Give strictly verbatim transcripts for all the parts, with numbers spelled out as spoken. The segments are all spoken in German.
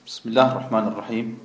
بسم الله الرحمن الرحيم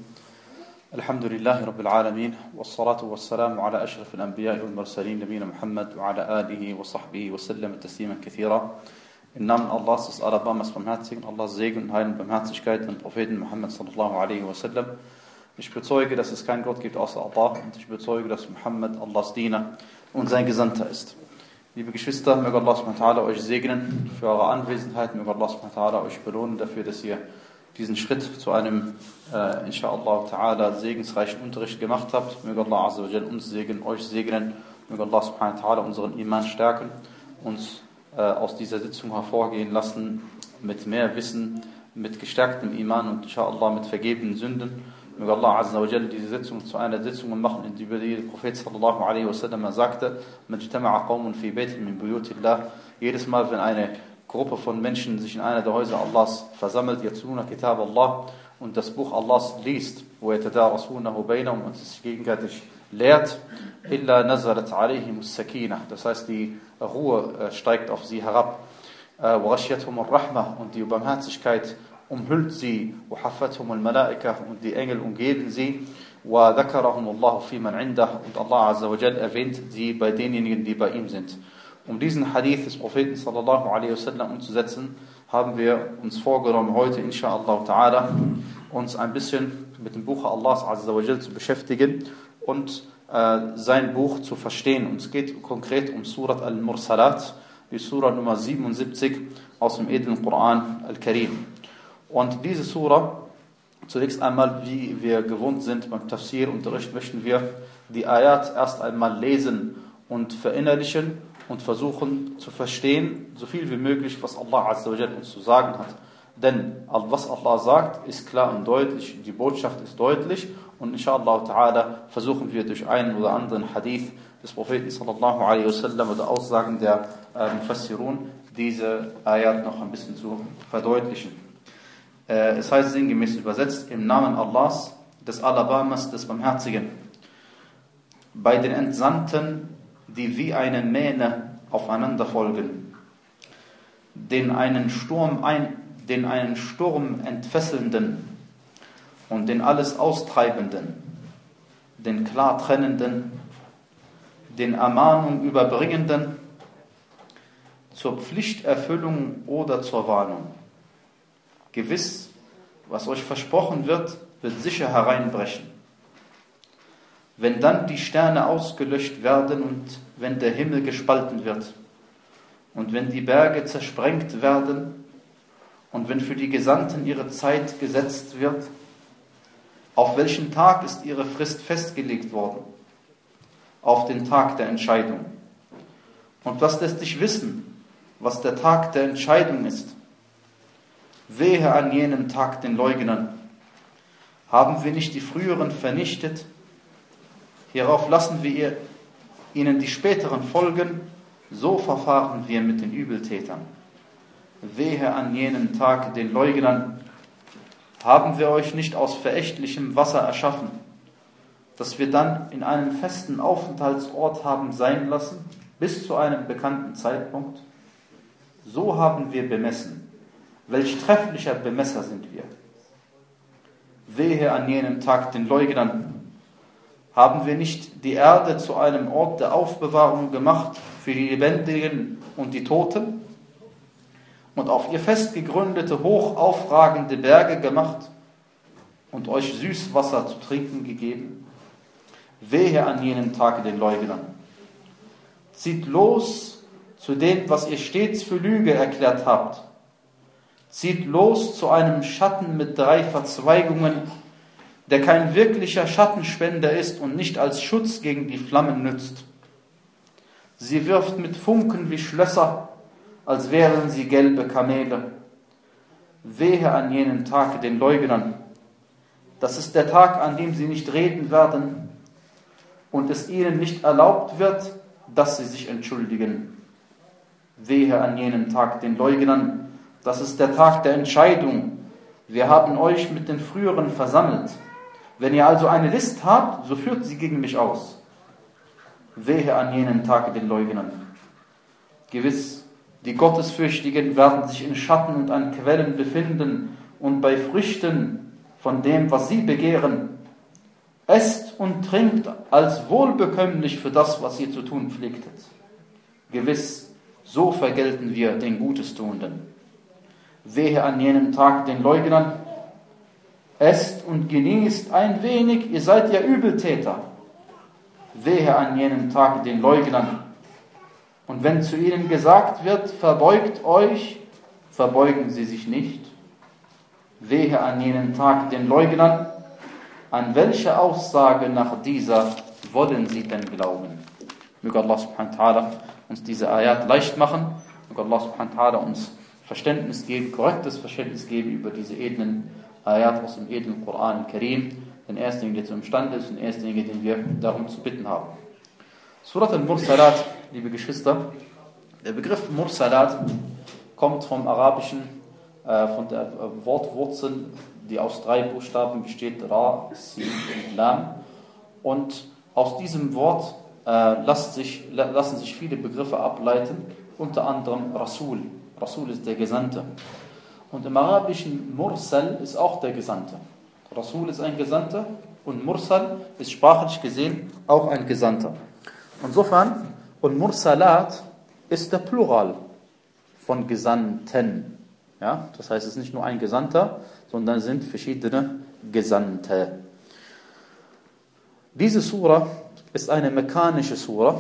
الحمد لله رب العالمين والصلاة والسلام على أشرف الأنبياء والمرسلين نبينا محمد وعلى آله وصحبه وسلم تسليما كثيرا. Im Namen Allahs, des Allerbarmers Barmherzigen, Allahs Segen und Heil und Barmherzigkeit und Propheten Muhammad sallallahu alaihi wasallam. Ich bezeuge, dass es keinen Gott gibt außer Allah und ich bezeuge, dass Muhammad Allahs Diener und sein Gesandter ist. Liebe Geschwister, möge Allah subhanahu wa ta'ala euch segnen für eure Anwesenheit, möge Allah subhanahu wa ta'ala euch belohnen dafür, dass ihr diesen Schritt zu einem, äh, inshallah ta'ala, segensreichen Unterricht gemacht habt. Möge Allah azza wa jal uns segnen, euch segnen, möge Allah subhanahu wa ta'ala unseren Iman stärken, uns äh, aus dieser Sitzung hervorgehen lassen mit mehr Wissen, mit gestärktem Iman und inshallah mit vergebenen Sünden. Möge Allah azza wa jal diese Sitzung zu einer Sitzung machen, in der der Prophet sallallahu alaihi wasallam sagte, Majtama'a qawmun fi baytin min buyutillah. Jedes Mal, wenn eine Gruppe von Menschen sich in einer der Häuser Allahs versammelt, yatluna kitab Allah, und das Buch Allahs liest, wo yatadarasunahu bainahum, und es sich gegenseitig lehrt, illa nazalat alayhimus sakinah, das heißt die Ruhe steigt auf sie herab, wa ghashiyatuhum ar-rahmah, und die Barmherzigkeit umhüllt sie, wa haffathum al-malaika, und die Engel umgeben sie, wa dhakarahum Allahu fi man indah, und Allah azza wa jal erwähnt sie bei denjenigen, die bei ihm sind. Um diesen Hadith des Propheten sallallahu alaihi wasallam umzusetzen, haben wir uns vorgenommen, heute inshallah ta'ala uns ein bisschen mit dem Buch Allahs azza wa jal zu beschäftigen und äh, sein Buch zu verstehen. Und es geht konkret um Surat al-Mursalat, die Surah Nummer siebenundsiebzig aus dem edlen Koran al-Karim. Und diese Surah, zunächst einmal, wie wir gewohnt sind beim Tafsir-Unterricht, möchten wir die Ayat erst einmal lesen und verinnerlichen und versuchen zu verstehen, so viel wie möglich, was Allah azza wa jal uns zu sagen hat. Denn was Allah sagt, ist klar und deutlich, die Botschaft ist deutlich, und inshallah ta'ala versuchen wir durch einen oder anderen Hadith des Propheten sallallahu alaihi wasallam oder Aussagen der äh, Mufassirun diese Ayat noch ein bisschen zu verdeutlichen. Äh, es heißt sinngemäß übersetzt, im Namen Allahs, des Allerbarmers, des Barmherzigen. Bei den Entsandten, die wie eine Mähne aufeinander folgen, den einen Sturm, ein, den einen Sturm entfesselnden und den alles austreibenden, den klar trennenden, den Ermahnung überbringenden, zur Pflichterfüllung oder zur Warnung. Gewiss, was euch versprochen wird, wird sicher hereinbrechen. Wenn dann die Sterne ausgelöscht werden und wenn der Himmel gespalten wird und wenn die Berge zersprengt werden und wenn für die Gesandten ihre Zeit gesetzt wird, auf welchen Tag ist ihre Frist festgelegt worden? Auf den Tag der Entscheidung. Und was lässt dich wissen, was der Tag der Entscheidung ist? Wehe an jenem Tag den Leugnern. Haben wir nicht die früheren vernichtet? Hierauf lassen wir ihnen die späteren folgen, so verfahren wir mit den Übeltätern. Wehe an jenem Tag den Leugnern. Haben wir euch nicht aus verächtlichem Wasser erschaffen, das wir dann in einem festen Aufenthaltsort haben sein lassen, bis zu einem bekannten Zeitpunkt? So haben wir bemessen. Welch trefflicher Bemesser sind wir. Wehe an jenem Tag den Leugnern. Haben wir nicht die Erde zu einem Ort der Aufbewahrung gemacht für die Lebendigen und die Toten und auf ihr fest gegründete, hoch aufragende Berge gemacht und euch Süßwasser zu trinken gegeben? Wehe an jenem Tag den Leugnern. Zieht los zu dem, was ihr stets für Lüge erklärt habt. Zieht los zu einem Schatten mit drei Verzweigungen, der kein wirklicher Schattenspender ist und nicht als Schutz gegen die Flammen nützt. Sie wirft mit Funken wie Schlösser, als wären sie gelbe Kamele. Wehe an jenen Tag den Leugnern. Das ist der Tag, an dem sie nicht reden werden und es ihnen nicht erlaubt wird, dass sie sich entschuldigen. Wehe an jenen Tag den Leugnern. Das ist der Tag der Entscheidung. Wir haben euch mit den früheren versammelt. Wenn ihr also eine List habt, so führt sie gegen mich aus. Wehe an jenen Tag den Leugnern. Gewiss, die Gottesfürchtigen werden sich in Schatten und an Quellen befinden und bei Früchten von dem, was sie begehren. Esst und trinkt als wohlbekömmlich für das, was ihr zu tun pflegtet. Gewiss, so vergelten wir den Gutestuenden. Wehe an jenem Tag den Leugnern. Esst und genießt ein wenig, ihr seid ja Übeltäter. Wehe an jenem Tag den Leugnern. Und wenn zu ihnen gesagt wird, verbeugt euch, verbeugen sie sich nicht. Wehe an jenem Tag den Leugnern. An welche Aussage nach dieser wollen sie denn glauben? Möge Allah subhanahu wa ta'ala uns diese Ayat leicht machen. Möge Allah subhanahu wa ta'ala uns Verständnis geben, korrektes Verständnis geben über diese edlen Ayat aus dem edlen Koran Karim, den ersten, der zu imstande ist und den ersten, den wir darum zu bitten haben. Surat al-Mursalat, liebe Geschwister, der Begriff Mursalat kommt vom Arabischen, äh, von der äh, Wortwurzel, die aus drei Buchstaben besteht, Ra, Sin und Lam. Und aus diesem Wort äh, lassen, sich, lassen sich viele Begriffe ableiten, unter anderem Rasul. Rasul ist der Gesandte. Und im Arabischen Mursal ist auch der Gesandte. Rasul ist ein Gesandter und Mursal ist sprachlich gesehen auch ein Gesandter. Insofern, und Mursalat ist der Plural von Gesandten. Ja, das heißt, es ist nicht nur ein Gesandter, sondern es sind verschiedene Gesandte. Diese Sura ist eine mekkanische Sura.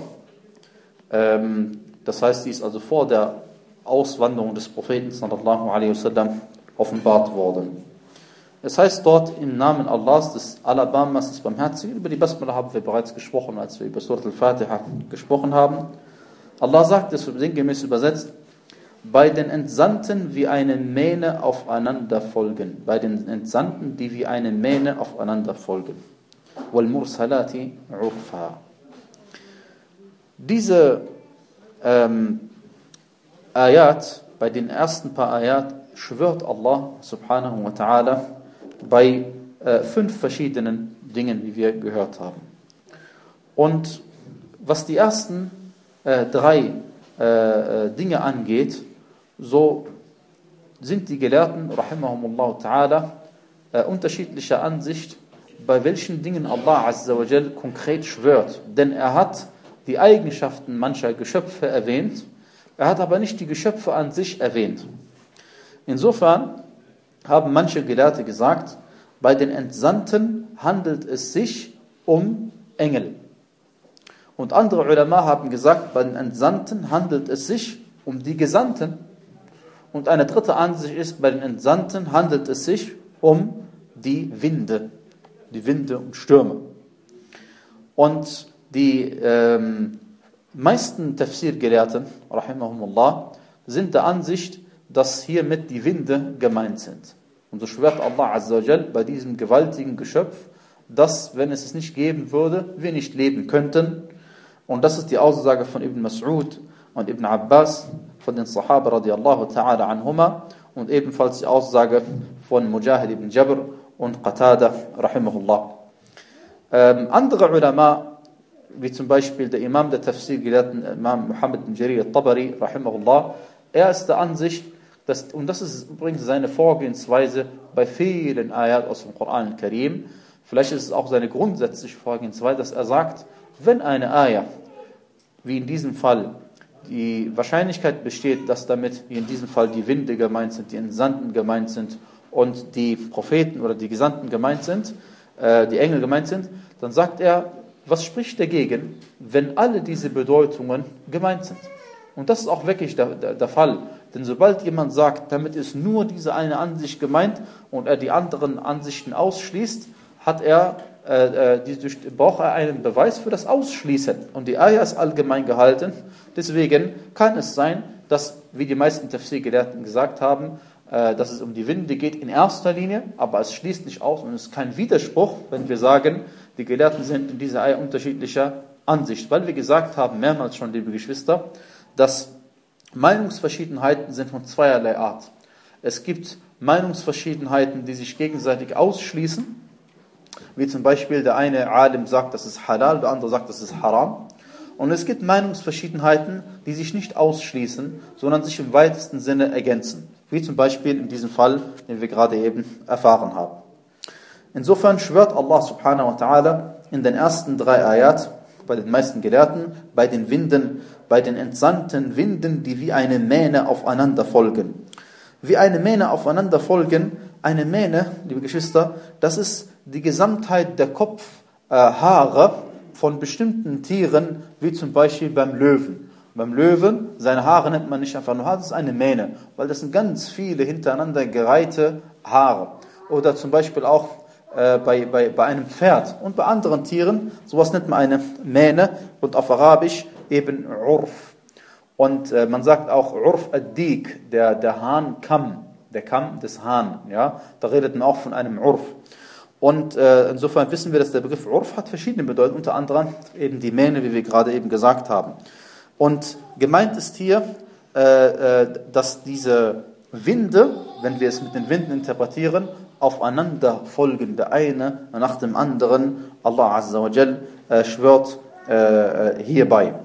Das heißt, sie ist also vor der Auswanderung des Propheten sallallahu alaihi wasallam offenbart worden. Es heißt dort im Namen Allahs, des Alabamas, des Barmherzigen. Über die Basmala haben wir bereits gesprochen, als wir über Surat al-Fatiha gesprochen haben. Allah sagt es sinngemäß übersetzt: Bei den Entsandten wie eine Mähne aufeinander folgen. Bei den Entsandten, die wie eine Mähne aufeinander folgen. Wal Mursalati urfa. Diese ähm, Ayat, bei den ersten paar Ayat, schwört Allah subhanahu wa ta'ala bei äh, fünf verschiedenen Dingen, wie wir gehört haben. Und was die ersten äh, drei äh, Dinge angeht, so sind die Gelehrten, rahimahumullah ta'ala, äh, unterschiedlicher Ansicht, bei welchen Dingen Allah azza wa jal konkret schwört. Denn er hat die Eigenschaften mancher Geschöpfe erwähnt, er hat aber nicht die Geschöpfe an sich erwähnt. Insofern haben manche Gelehrte gesagt, bei den Entsandten handelt es sich um Engel. Und andere Ulama haben gesagt, bei den Entsandten handelt es sich um die Gesandten. Und eine dritte Ansicht ist, bei den Entsandten handelt es sich um die Winde, die Winde und Stürme. Und die ähm, meisten Tafsir-Gelehrten, rahimahumullah, sind der Ansicht, dass hiermit die Winde gemeint sind. Und so schwört Allah azza wa jal bei diesem gewaltigen Geschöpf, dass, wenn es es nicht geben würde, wir nicht leben könnten. Und das ist die Aussage von Ibn Mas'ud und Ibn Abbas, von den Sahaba radiallahu ta'ala anhuma, und ebenfalls die Aussage von Mujahid ibn Jabr und Qatada rahimahullah. Ähm, andere Ulama, wie zum Beispiel der Imam der Tafsir-Gelehrten, Imam Muhammad ibn Jarir al-Tabari rahimahullah, er ist der Ansicht, dass, und das ist übrigens seine Vorgehensweise bei vielen Ayat aus dem Koran al-Karim, vielleicht ist es auch seine grundsätzliche Vorgehensweise, dass er sagt, wenn eine Ayah, wie in diesem Fall, die Wahrscheinlichkeit besteht, dass damit, wie in diesem Fall, die Winde gemeint sind, die Entsandten gemeint sind und die Propheten oder die Gesandten gemeint sind, äh, die Engel gemeint sind, dann sagt er, was spricht dagegen, wenn alle diese Bedeutungen gemeint sind? Und das ist auch wirklich der, der, der Fall. Denn sobald jemand sagt, damit ist nur diese eine Ansicht gemeint und er die anderen Ansichten ausschließt, hat er, äh, die, durch, braucht er einen Beweis für das Ausschließen. Und die Ayah ist allgemein gehalten. Deswegen kann es sein, dass, wie die meisten Tafsir-Gelehrten gesagt haben, äh, dass es um die Winde geht in erster Linie, aber es schließt nicht aus und es ist kein Widerspruch, wenn wir sagen, die Gelehrten sind in dieser Ayah unterschiedlicher Ansicht. Weil wir gesagt haben, mehrmals schon, liebe Geschwister, dass Meinungsverschiedenheiten sind von zweierlei Art. Es gibt Meinungsverschiedenheiten, die sich gegenseitig ausschließen, wie zum Beispiel der eine Alim sagt, das ist halal, der andere sagt, das ist haram. Und es gibt Meinungsverschiedenheiten, die sich nicht ausschließen, sondern sich im weitesten Sinne ergänzen. Wie zum Beispiel in diesem Fall, den wir gerade eben erfahren haben. Insofern schwört Allah subhanahu wa ta'ala in den ersten drei Ayat, bei den meisten Gelehrten, bei den Winden, bei den entsandten Winden, die wie eine Mähne aufeinander folgen. Wie eine Mähne aufeinander folgen, eine Mähne, liebe Geschwister, das ist die Gesamtheit der Kopfhaare äh, von bestimmten Tieren, wie zum Beispiel beim Löwen. Beim Löwen, seine Haare nennt man nicht einfach nur Haare, das ist eine Mähne, weil das sind ganz viele hintereinander gereihte Haare. Oder zum Beispiel auch äh, bei, bei, bei einem Pferd und bei anderen Tieren, sowas nennt man eine Mähne und auf Arabisch eben Urf. Und äh, man sagt auch Urf ad-Dik, der, der Hahnkamm, der Kamm des Hahn. Ja? Da redet man auch von einem Urf. Und äh, insofern wissen wir, dass der Begriff Urf hat verschiedene Bedeutungen, unter anderem eben die Mähne, wie wir gerade eben gesagt haben. Und gemeint ist hier, äh, äh, dass diese Winde, wenn wir es mit den Winden interpretieren, aufeinander folgen, der eine nach dem anderen. Allah Azza wa Jal äh, schwört äh, hierbei.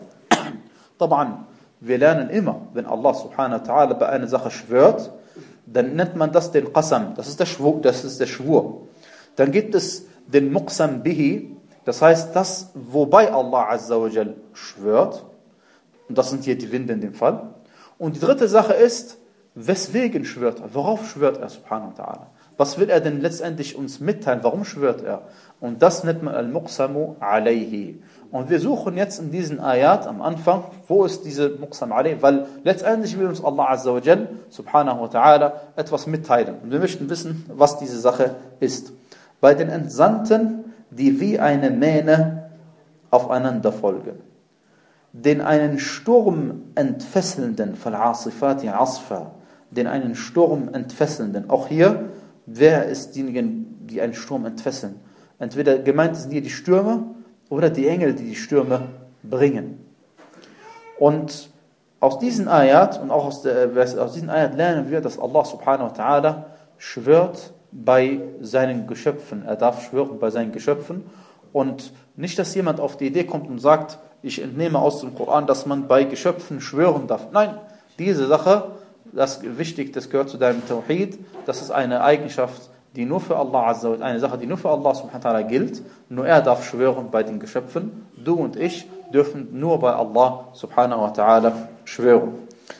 Taban, wir lernen immer, wenn Allah subhanahu wa ta'ala bei einer Sache schwört, dann nennt man das den Qasam, das ist der Schwur. Das ist der Schwur. Dann gibt es den Muqsam bihi, das heißt das, wobei Allah Azza wa Jal schwört, und das sind hier die Winde in dem Fall. Und die dritte Sache ist, weswegen schwört er? Worauf schwört er, subhanahu wa ta'ala? Was will er denn letztendlich uns mitteilen? Warum schwört er? Und das nennt man al-Muqsamu alayhi. Und wir suchen jetzt in diesen Ayat am Anfang, wo ist diese Muqsam alayhi? Weil letztendlich will uns Allah Azza wa Jal, subhanahu wa ta'ala, etwas mitteilen. Und wir möchten wissen, was diese Sache ist. Bei den Entsandten, die wie eine Mähne aufeinander folgen, den einen Sturm entfesselnden, فَالْعَاصِفَاتِ عَصْفًا, den einen Sturm entfesselnden. Auch hier, wer ist diejenigen, die einen Sturm entfesseln? Entweder gemeint sind hier die Stürme oder die Engel, die die Stürme bringen. Und aus diesen Ayat und auch aus, der, aus diesen Ayat lernen wir, dass Allah subhanahu wa ta'ala schwört bei seinen Geschöpfen. Er darf schwören bei seinen Geschöpfen. Und nicht, dass jemand auf die Idee kommt und sagt, ich entnehme aus dem Koran, dass man bei Geschöpfen schwören darf. Nein, diese Sache, das ist wichtig, das gehört zu deinem Tawhid. Das ist eine Eigenschaft, die nur für Allah Azza wa Jalla, eine Sache, die nur für Allah subhanahu wa ta'ala gilt. Nur er darf schwören bei den Geschöpfen. Du und ich dürfen nur bei Allah subhanahu wa ta'ala schwören.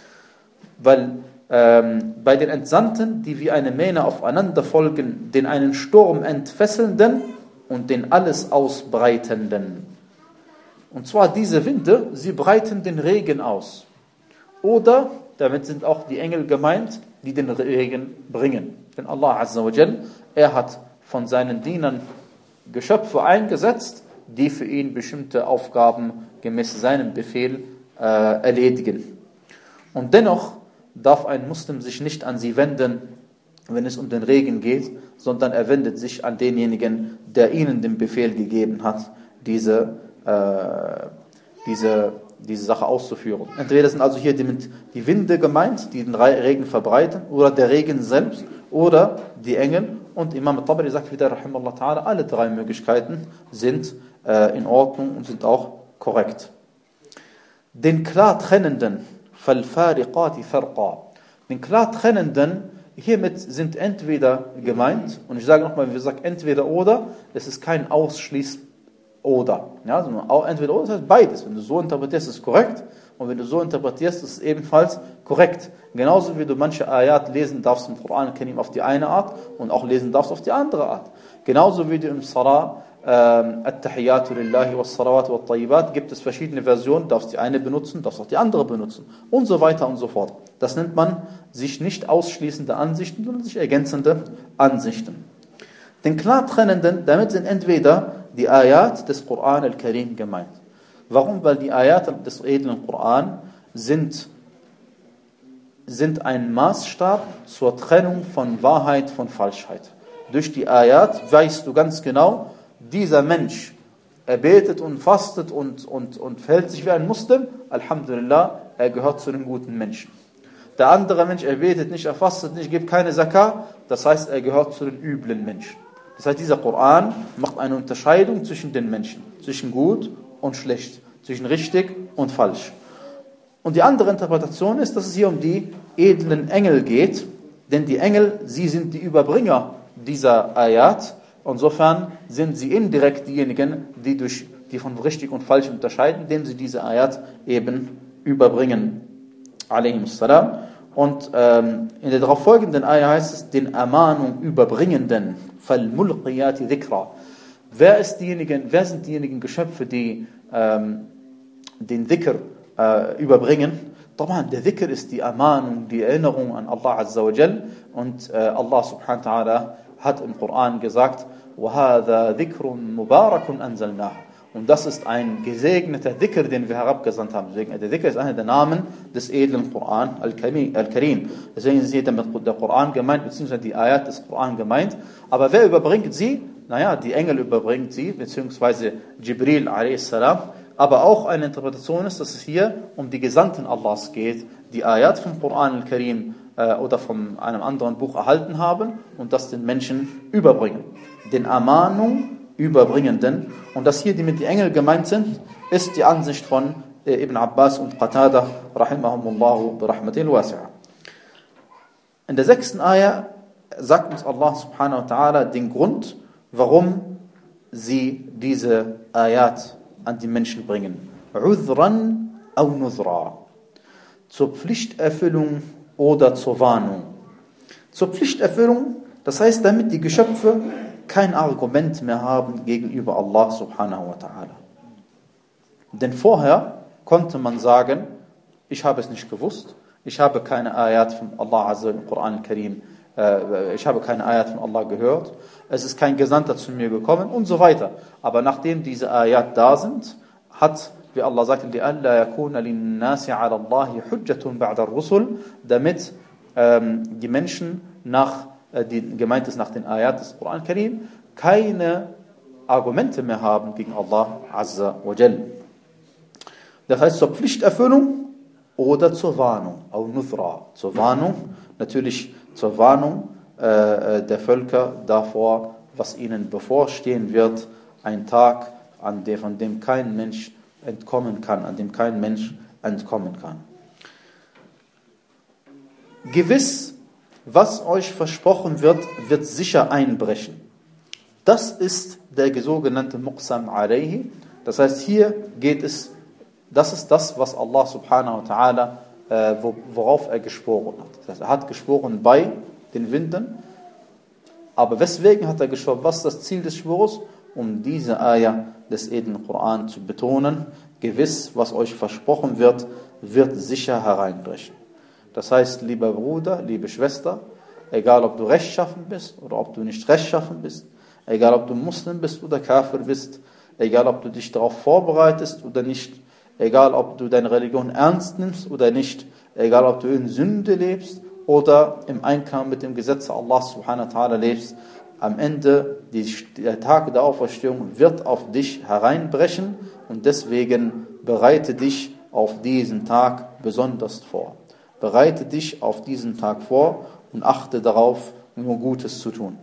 Weil ähm, bei den Entsandten, die wie eine Mähne aufeinander folgen, den einen Sturm entfesselnden und den alles ausbreitenden. Und zwar diese Winde, sie breiten den Regen aus. Oder, damit sind auch die Engel gemeint, die den Regen bringen. Denn Allah Azza wa Jal, er hat von seinen Dienern Geschöpfe eingesetzt, die für ihn bestimmte Aufgaben gemäß seinem Befehl äh, erledigen. Und dennoch darf ein Muslim sich nicht an sie wenden, wenn es um den Regen geht, sondern er wendet sich an denjenigen, der ihnen den Befehl gegeben hat, diese, äh, diese, diese Sache auszuführen. Entweder sind also hier die, die Winde gemeint, die den Regen verbreiten, oder der Regen selbst, oder die Engel. Und Imam al-Tabari sagt wieder, rahimallahu ta'ala, alle drei Möglichkeiten sind äh, in Ordnung und sind auch korrekt. Den klar trennenden, فَالْفَارِقَاتِ فَرْقًا, den klar trennenden, hiermit sind entweder gemeint, und ich sage nochmal, wenn wir sagen entweder oder, es ist kein Ausschließ oder. Ja, sondern auch entweder oder, das heißt beides. Wenn du so interpretierst, ist es korrekt, und wenn du so interpretierst, ist es ebenfalls korrekt. Genauso wie du manche Ayat lesen darfst im Koran Al-Karim auf die eine Art und auch lesen darfst auf die andere Art. Genauso wie du im Salah ähm, At-Tahiyyatu lillahi was-Salawatu wat-Tayyibat gibt es verschiedene Versionen, darfst die eine benutzen, darfst auch die andere benutzen und so weiter und so fort. Das nennt man sich nicht ausschließende Ansichten, sondern sich ergänzende Ansichten. Den klar trennenden, damit sind entweder die Ayat des Koran Al-Karim gemeint. Warum? Weil die Ayat des edlen Koran sind, sind ein Maßstab zur Trennung von Wahrheit von Falschheit. Durch die Ayat weißt du ganz genau, dieser Mensch, er betet und fastet und, und, und verhält sich wie ein Muslim, Alhamdulillah, er gehört zu den guten Menschen. Der andere Mensch, er betet nicht, er fastet nicht, gibt keine Zakah, das heißt, er gehört zu den üblen Menschen. Das heißt, dieser Koran macht eine Unterscheidung zwischen den Menschen, zwischen gut und schlecht, zwischen richtig und falsch. Und die andere Interpretation ist, dass es hier um die edlen Engel geht, denn die Engel, sie sind die Überbringer dieser Ayat, Insofern sind sie indirekt diejenigen, die, durch, die von richtig und falsch unterscheiden, indem sie diese Ayat eben überbringen. Alaihimussalam. Und ähm, in der darauf folgenden Ayat heißt es, den Ermahnung überbringenden, فَالْمُلْقِيَاتِ ذِكْرًا. Wer, ist diejenigen, wer sind diejenigen Geschöpfe, die ähm, den Dhikr äh, überbringen? Der Dhikr ist die Ermahnung, die Erinnerung an Allah Azza wa Jal. Und äh, Allah subhanahu wa ta'ala hat im Koran gesagt, وَهَذَا ذِكْرٌ مُبَارَكٌ أَنزَلْنَاهُ. Und das ist ein gesegneter Dhikr, den wir herabgesandt haben. Deswegen, der Dhikr ist einer der Namen des edlen Koran, Al-Karim. Deswegen ist hier damit der Koran gemeint, beziehungsweise die Ayat des Koran gemeint. Aber wer überbringt sie? Naja, die Engel überbringt sie, beziehungsweise Jibril a s. Aber auch eine Interpretation ist, dass es hier um die Gesandten Allahs geht, die Ayat vom Koran Al-Karim äh, oder von einem anderen Buch erhalten haben und das den Menschen überbringen. Den Ermahnung Überbringenden. Und dass hier die mit die Engel gemeint sind, ist die Ansicht von äh, Ibn Abbas und Qatada, rahimahumullahu bi rahmatil wasi'a. In der sechsten Ayah sagt uns Allah subhanahu wa ta'ala den Grund, warum sie diese Ayat an die Menschen bringen. Udhran aw nuzra. Zur Pflichterfüllung oder zur Warnung. Zur Pflichterfüllung, das heißt, damit die Geschöpfe kein Argument mehr haben gegenüber Allah subhanahu wa ta'ala. Denn vorher konnte man sagen, ich habe es nicht gewusst, ich habe keine Ayat von Allah Azza im Koran al-Karim, äh, ich habe keine Ayat von Allah gehört, es ist kein Gesandter zu mir gekommen und so weiter. Aber nachdem diese Ayat da sind, hat, wie Allah sagt, لِأَلَّا يَكُونَ لِلنَّاسِ عَلَى اللَّهِ حُجَّةٌ بَعْدَ الرُّسُلِ, damit ähm, die Menschen nach die gemeint ist nach den Ayat des Koran Karim, keine Argumente mehr haben gegen Allah Azza wa Jal. Das heißt zur Pflichterfüllung oder zur Warnung, au Nuthra, zur Warnung, natürlich zur Warnung äh, der Völker davor, was ihnen bevorstehen wird, ein Tag, an dem, von dem kein Mensch entkommen kann, an dem kein Mensch entkommen kann. Gewiss, was euch versprochen wird, wird sicher einbrechen. Das ist der sogenannte Muqsam alayhi. Das heißt, hier geht es, das ist das, was Allah subhanahu wa ta'ala, äh, worauf er geschworen hat. Das heißt, er hat geschworen bei den Winden. Aber weswegen hat er geschworen? Was ist das Ziel des Schwurs? Um diese Ayah des edlen Koran zu betonen. Gewiss, was euch versprochen wird, wird sicher hereinbrechen. Das heißt, lieber Bruder, liebe Schwester, egal ob du rechtschaffen bist oder ob du nicht rechtschaffen bist, egal ob du Muslim bist oder Kafir bist, egal ob du dich darauf vorbereitest oder nicht, egal ob du deine Religion ernst nimmst oder nicht, egal ob du in Sünde lebst oder im Einklang mit dem Gesetz Allah subhanahu wa ta'ala lebst, am Ende, die, der Tag der Auferstehung wird auf dich hereinbrechen und deswegen bereite dich auf diesen Tag besonders vor. Bereite dich auf diesen Tag vor und achte darauf, nur Gutes zu tun.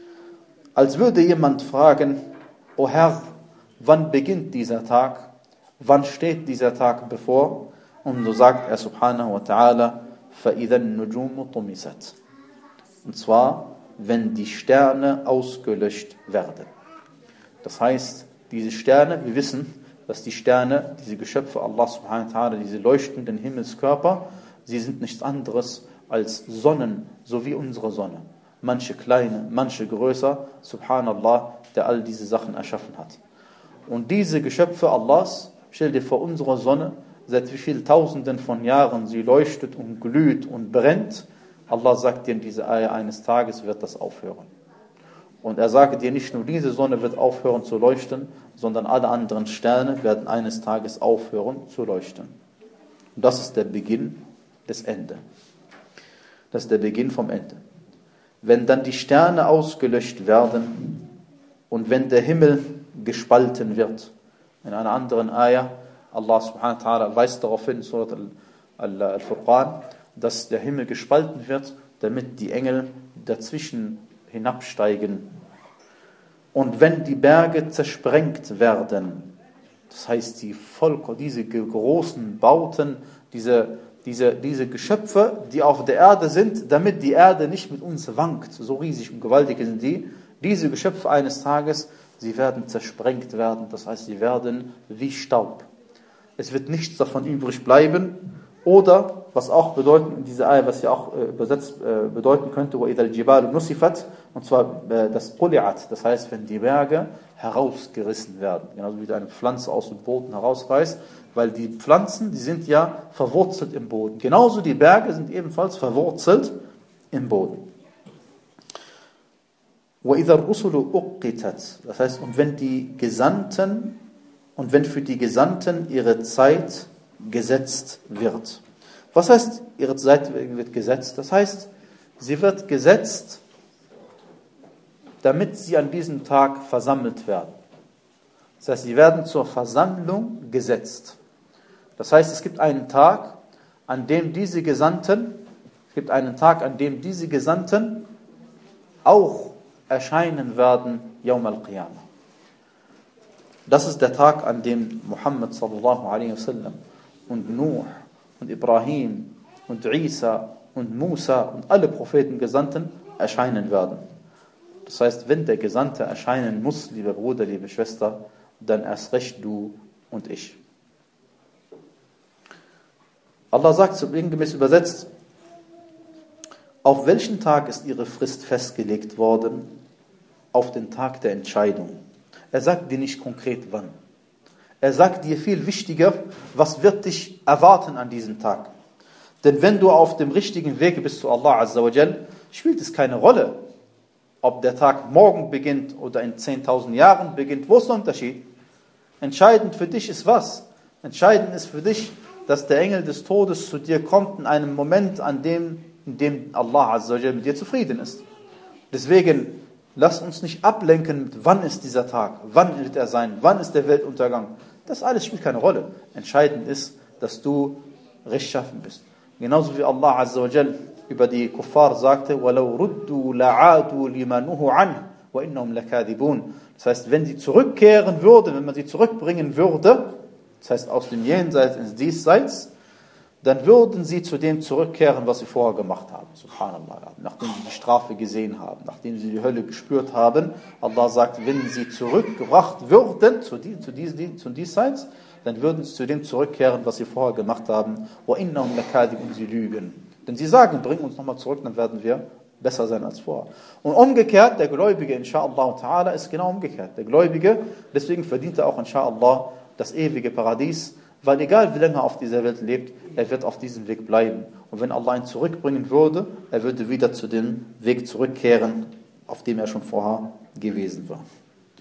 Als würde jemand fragen, O Herr, wann beginnt dieser Tag? Wann steht dieser Tag bevor? Und so sagt er subhanahu wa ta'ala, فَإِذَا النُّجُومُ طُمِسَتْ. Und zwar, wenn die Sterne ausgelöscht werden. Das heißt, diese Sterne, wir wissen, dass die Sterne, diese Geschöpfe Allah subhanahu wa ta'ala, diese leuchtenden Himmelskörper, sie sind nichts anderes als Sonnen, so wie unsere Sonne. Manche kleine, manche größer, subhanallah, der all diese Sachen erschaffen hat. Und diese Geschöpfe Allahs, stell dir vor, unsere Sonne, seit wie vielen Tausenden von Jahren sie leuchtet und glüht und brennt. Allah sagt dir in dieser Ayah, eines Tages wird das aufhören. Und er sagt dir nicht nur, diese Sonne wird aufhören zu leuchten, sondern alle anderen Sterne werden eines Tages aufhören zu leuchten. Und das ist der Beginn des Ende. Das ist der Beginn vom Ende. Wenn dann die Sterne ausgelöscht werden und wenn der Himmel gespalten wird. In einer anderen Ayah, Allah subhanahu wa ta'ala weist darauf hin, Surat Al-Furqan, dass der Himmel gespalten wird, damit die Engel dazwischen hinabsteigen. Und wenn die Berge zersprengt werden, das heißt, die Volk, diese großen Bauten, diese Diese, diese Geschöpfe, die auf der Erde sind, damit die Erde nicht mit uns wankt. So riesig und gewaltig sind die. Diese Geschöpfe eines Tages, sie werden zersprengt werden, das heißt, sie werden wie Staub. Es wird nichts davon übrig bleiben. Oder, was auch bedeuten, in dieser Ayah, was ja auch äh, übersetzt äh, bedeuten könnte, وَإِذَا الْجِبَالُ نُصِفَتْ, und zwar äh, das Quli'at, das heißt, wenn die Berge herausgerissen werden, genauso wie du eine Pflanze aus dem Boden herausreißt, weil die Pflanzen, die sind ja verwurzelt im Boden. Genauso die Berge sind ebenfalls verwurzelt im Boden. وَإِذَا الرُّسُلُ أُقِّتَتْ, das heißt, und wenn die Gesandten, und wenn für die Gesandten ihre Zeit gesetzt wird. Was heißt, ihre Zeit wird gesetzt? Das heißt, sie wird gesetzt, damit sie an diesem Tag versammelt werden. Das heißt, sie werden zur Versammlung gesetzt. Das heißt, es gibt einen Tag, an dem diese Gesandten, es gibt einen Tag, an dem diese Gesandten auch erscheinen werden, Yawm al-Qiyamah. Das ist der Tag, an dem Muhammad sallallahu alaihi wasallam und Nuh und Ibrahim und Isa und Musa und alle Propheten Gesandten erscheinen werden. Das heißt, wenn der Gesandte erscheinen muss, lieber Bruder, liebe Schwester, dann erst recht du und ich. Allah sagt, so sinngemäß übersetzt, auf welchen Tag ist ihre Frist festgelegt worden? Auf den Tag der Entscheidung. Er sagt dir nicht konkret wann. Er sagt dir viel wichtiger, was wird dich erwarten an diesem Tag. Denn wenn du auf dem richtigen Weg bist zu Allah Azza wa Jal, spielt es keine Rolle, ob der Tag morgen beginnt oder in zehntausend Jahren beginnt. Wo ist der Unterschied? Entscheidend für dich ist was? Entscheidend ist für dich, dass der Engel des Todes zu dir kommt in einem Moment, an dem, in dem Allah Azza wa Jal mit dir zufrieden ist. Deswegen, lass uns nicht ablenken mit, wann ist dieser Tag, wann wird er sein, wann ist der Weltuntergang. Das alles spielt keine Rolle. Entscheidend ist, dass du rechtschaffen bist. Genauso wie Allah Azza wa Jal über die Kuffar sagte, وَلَوْ رُدُّوا لَعَادُوا لِمَا نُهُوا عَنْهُ وَإِنَّهُمْ لَكَاذِبُونَ. Das heißt, wenn sie zurückkehren würde, wenn man sie zurückbringen würde, das heißt aus dem Jenseits ins Diesseits, dann würden sie zu dem zurückkehren, was sie vorher gemacht haben. Subhanallah. Nachdem sie die Strafe gesehen haben, nachdem sie die Hölle gespürt haben. Allah sagt, wenn sie zurückgebracht würden zu, die, zu, die, zu Diesseits, dann würden sie zu dem zurückkehren, was sie vorher gemacht haben. وَإِنَّهُمْ لَكَاذِبُونَ, sie lügen. Denn sie sagen, bring uns nochmal zurück, dann werden wir besser sein als vorher. Und umgekehrt, der Gläubige, inshaAllah ta'ala, ist genau umgekehrt. Der Gläubige, deswegen verdient er auch, inshaAllah, das ewige Paradies, weil egal wie lange er auf dieser Welt lebt, er wird auf diesem Weg bleiben. Und wenn Allah ihn zurückbringen würde, er würde wieder zu dem Weg zurückkehren, auf dem er schon vorher gewesen war.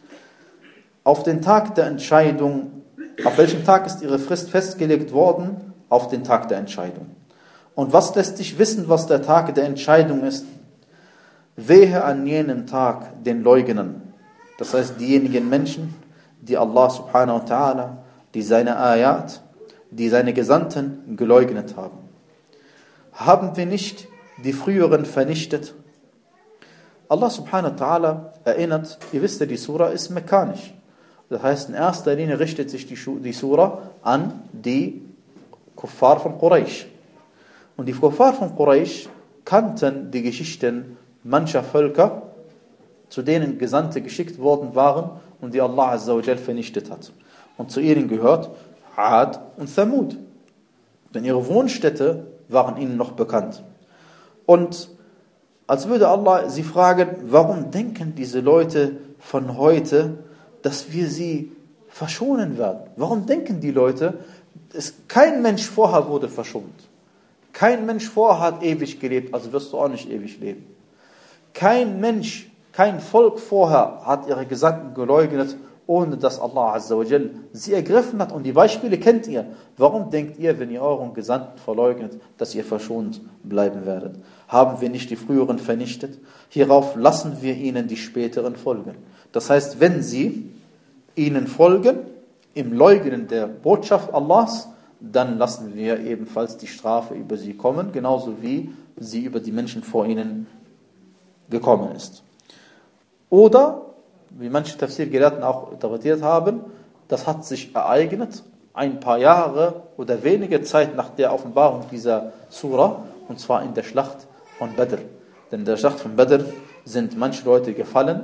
Auf den Tag der Entscheidung, auf welchem Tag ist ihre Frist festgelegt worden? Auf den Tag der Entscheidung. Und was lässt dich wissen, was der Tag der Entscheidung ist? Wehe an jenem Tag den Leugnern. Das heißt, diejenigen Menschen, die Allah subhanahu wa ta'ala, die seine Ayat, die seine Gesandten geleugnet haben. Haben wir nicht die früheren vernichtet? Allah subhanahu wa ta'ala erinnert, ihr wisst ja, die Sura ist mekanisch. Das heißt, in erster Linie richtet sich die, die Sura an die Kuffar von Quraysh. Und die Kuffar von Quraysh kannten die Geschichten mancher Völker, zu denen Gesandte geschickt worden waren und die Allah Azza wa Jal vernichtet hat. Und zu ihnen gehört Ad und Thamud. Denn ihre Wohnstätte waren ihnen noch bekannt. Und als würde Allah sie fragen, warum denken diese Leute von heute, dass wir sie verschonen werden? Warum denken die Leute, dass kein Mensch vorher wurde verschont? Kein Mensch vorher hat ewig gelebt, also wirst du auch nicht ewig leben. Kein Mensch, kein Volk vorher hat ihre Gesandten geleugnet, ohne dass Allah Azza wa Jal sie ergriffen hat. Und die Beispiele kennt ihr. Warum denkt ihr, wenn ihr euren Gesandten verleugnet, dass ihr verschont bleiben werdet? Haben wir nicht die früheren vernichtet? Hierauf lassen wir ihnen die späteren folgen. Das heißt, wenn sie ihnen folgen, im Leugnen der Botschaft Allahs, dann lassen wir ebenfalls die Strafe über sie kommen, genauso wie sie über die Menschen vor ihnen gekommen ist. Oder, wie manche Tafsir-Gelehrten auch interpretiert haben, das hat sich ereignet, ein paar Jahre oder wenige Zeit nach der Offenbarung dieser Sura, und zwar in der Schlacht von Badr. Denn in der Schlacht von Badr sind manche Leute gefallen,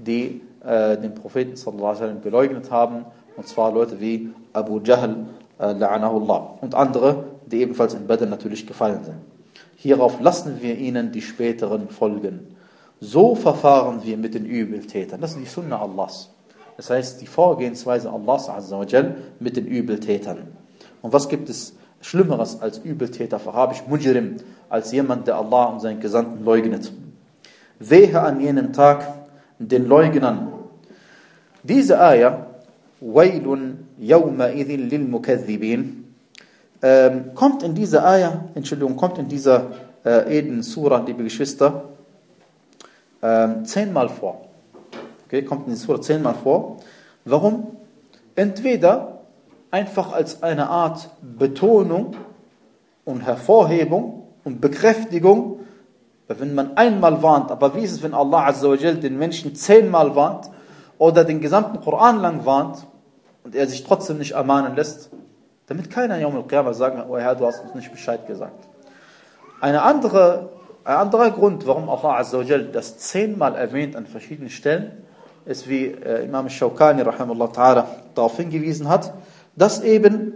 die äh, den Propheten sallallahu alaihi wasallam geleugnet haben, und zwar Leute wie Abu Jahl, äh, la'anahullah, und andere, die ebenfalls in Badr natürlich gefallen sind. Hierauf lassen wir ihnen die späteren Folgen. So verfahren wir mit den Übeltätern. Das ist die Sunna Allahs. Das heißt, die Vorgehensweise Allahs azza wa jal mit den Übeltätern. Und was gibt es Schlimmeres als Übeltäter, auf Arabisch Mujrim, als jemand, der Allah und seinen Gesandten leugnet? Wehe an jenem Tag den Leugnern. Diese Ayah, Wailun yawma idhin lil mukaththibin, ähm, kommt in dieser Ayah, Entschuldigung, kommt in dieser äh, Eden Surah, liebe Geschwister, ähm, zehnmal vor. Okay, kommt in dieser Surah zehnmal vor. Warum? Entweder einfach als eine Art Betonung und Hervorhebung und Bekräftigung, wenn man einmal warnt, aber wie ist es, wenn Allah azza wa jal den Menschen zehnmal warnt oder den gesamten Koran lang warnt und er sich trotzdem nicht ermahnen lässt, damit keiner Yawm al-Qiyamah sagen, oh Herr, du hast uns nicht Bescheid gesagt. Eine andere, ein anderer Grund, warum Allah azza wa jal das zehnmal erwähnt an verschiedenen Stellen, ist, wie äh, Imam Shawkani rahimahullah ta'ala darauf hingewiesen hat, dass eben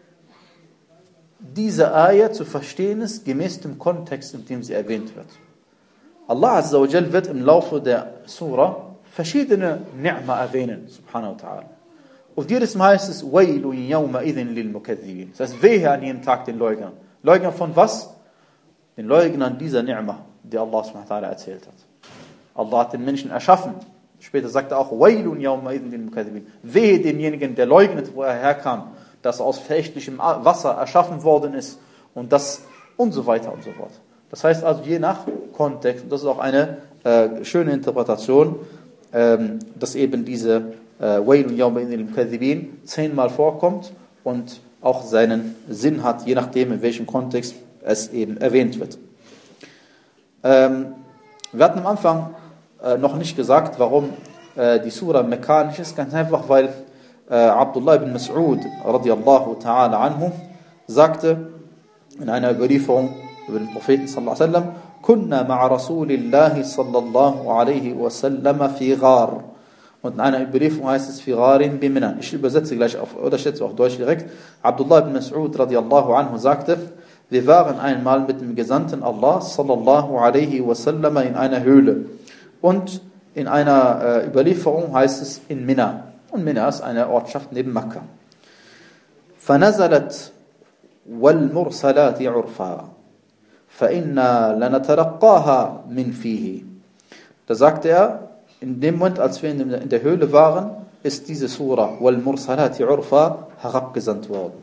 diese Ayah zu verstehen ist, gemäß dem Kontext, in dem sie erwähnt wird. Allah azza wa jal wird im Laufe der Surah verschiedene Ni'ma erwähnen, subhanahu wa ta'ala. Und jedes Mal heißt es, Wailun yawma idhin lil mukaththibin. Das heißt, wehe an jedem Tag den Leugnern. Leugner von was? Den Leugnern dieser Ni'ma, die Allah subhanahu wa ta'ala erzählt hat. Allah hat den Menschen erschaffen. Später sagt er auch, Wailun yawma idhin lil mukaththibin. Wehe demjenigen, der leugnet, wo er herkam, dass er aus verächtlichem Wasser erschaffen worden ist und das und so weiter und so fort. Das heißt also, je nach Kontext, und das ist auch eine äh, schöne Interpretation, ähm, dass eben diese Wailun yawma idhin lil mukaththibin zehnmal vorkommt und auch seinen Sinn hat, je nachdem, in welchem Kontext es eben erwähnt wird. Ähm, wir hatten am Anfang äh, noch nicht gesagt, warum äh, die Surah mekanisch ist, ganz einfach, weil äh, Abdullah ibn Mas'ud radiyallahu ta'ala anhu sagte in einer Überlieferung über den Propheten sallallahu alaihi wasallam, kunna ma'a rasulillahi sallallahu alaihi wasallam fi ghar. Und in einer Überlieferung heißt es Firarin bimina. Ich übersetze gleich auf, oder ich setze auf Deutsch direkt. Abdullah ibn Mas'ud radiyallahu anhu sagte, wir waren einmal mit dem Gesandten Allah sallallahu alaihi wasallam in einer Höhle. Und in einer äh, Überlieferung heißt es in Mina. Und Mina ist eine Ortschaft neben Mekka. فَنَزَلَتْ وَالْمُرْسَلَاتِ عُرْفًا فَإِنَّا لَنَتَلَقَّاهَا مِنْ فِيهِ. Da sagte er, in dem Moment, als wir in der Höhle waren, ist diese Surah وَالْمُرْسَلَاتِ عُرْفًا herabgesandt worden.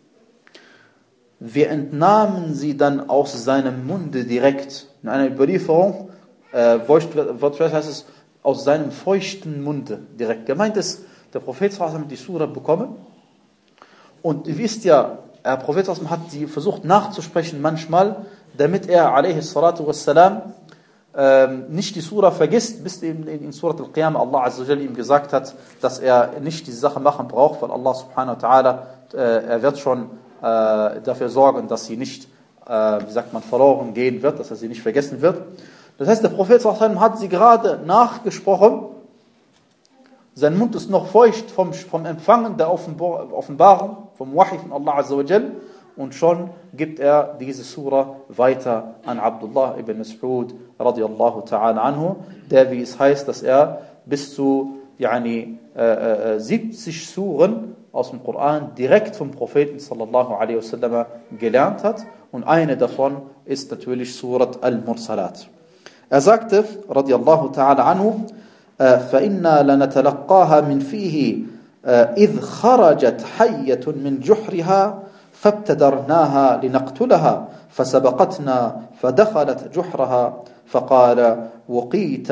Wir entnahmen sie dann aus seinem Munde direkt. In einer Überlieferung, äh, wortwörtlich heißt es, aus seinem feuchten Munde direkt. Gemeint ist, der Prophet hat die Surah bekommen und ihr wisst ja, der Prophet hat sie versucht nachzusprechen manchmal, damit er, alaihi salatu wassalam, ähm, nicht die Surah vergisst, bis eben in Surat al-Qiyamah Allah azza wa jalla ihm gesagt hat, dass er nicht diese Sache machen braucht, weil Allah subhanahu wa ta'ala, äh, er wird schon äh, dafür sorgen, dass sie nicht, äh, wie sagt man, verloren gehen wird, dass er sie nicht vergessen wird. Das heißt, der Prophet hat sie gerade nachgesprochen, sein Mund ist noch feucht vom, vom Empfangen der Offenbarung, vom Wahi von Allah azza wa jalla, und schon gibt er diese Surah weiter an Abdullah ibn Mas'ud radiyallahu ta'ala anhu, der, wie es heißt, dass er bis zu yani, äh, äh, siebzig Suren aus dem Koran direkt vom Propheten sallallahu alaihi wasallam gelernt hat, und eine davon ist natürlich Surat al-Mursalat. Er sagte, radiyallahu ta'ala anhu, فَإِنَّا لَنَتَلَقَّاهَا مِنْ فِيهِ إِذْ خَرَجَتْ حَيَّةٌ مِنْ جُحْرِهَا فابتدرناها لنقتلها فسبقتنا فدخلت جحرها فقال وقيت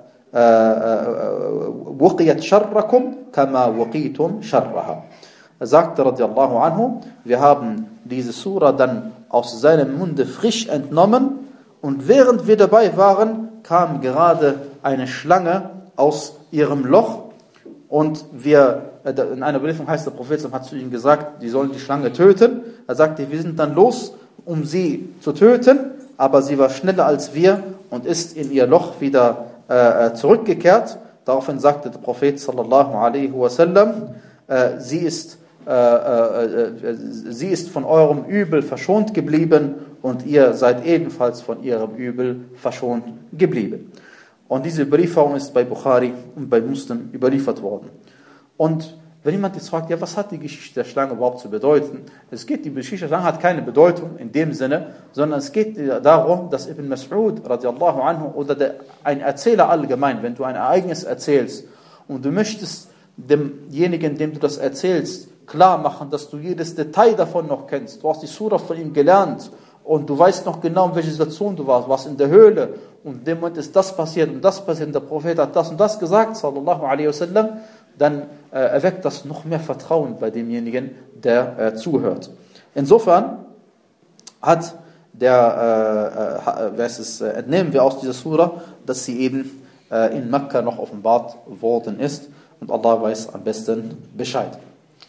وقيت شركم كما وقيتم شرها. Er sagte radiallahu anhu, wir haben diese Surah dann aus seinem Munde frisch entnommen, und während wir dabei waren, kam gerade eine Schlange aus ihrem Loch, und wir, in einer Überlieferung heißt, der Prophet hat zu ihnen gesagt, die sollen die Schlange töten. Er sagte, wir sind dann los, um sie zu töten, aber sie war schneller als wir und ist in ihr Loch wieder äh, zurückgekehrt. Daraufhin sagte der Prophet sallallahu alaihi wasallam, äh, sie ist äh, äh, sie ist von eurem Übel verschont geblieben und ihr seid ebenfalls von ihrem Übel verschont geblieben. Und diese Überlieferung ist bei Bukhari und bei Muslim überliefert worden. Und wenn jemand jetzt fragt, ja, was hat die Geschichte der Schlange überhaupt zu bedeuten? Es geht, die Geschichte der Schlange hat keine Bedeutung in dem Sinne, sondern es geht darum, dass Ibn Mas'ud radiallahu anhu oder der, ein Erzähler allgemein, wenn du ein Ereignis erzählst und du möchtest demjenigen, dem du das erzählst, klar machen, dass du jedes Detail davon noch kennst. Du hast die Surah von ihm gelernt und du weißt noch genau, in welcher Situation du warst. Du warst in der Höhle und in dem Moment ist das passiert und das passiert und der Prophet hat das und das gesagt, sallallahu alaihi wasallam, dann äh, erweckt das noch mehr Vertrauen bei demjenigen, der äh, zuhört. Insofern hat der, äh, äh, es, äh, entnehmen wir aus dieser Surah, dass sie eben äh, in Mekka noch offenbart worden ist und Allah weiß am besten Bescheid.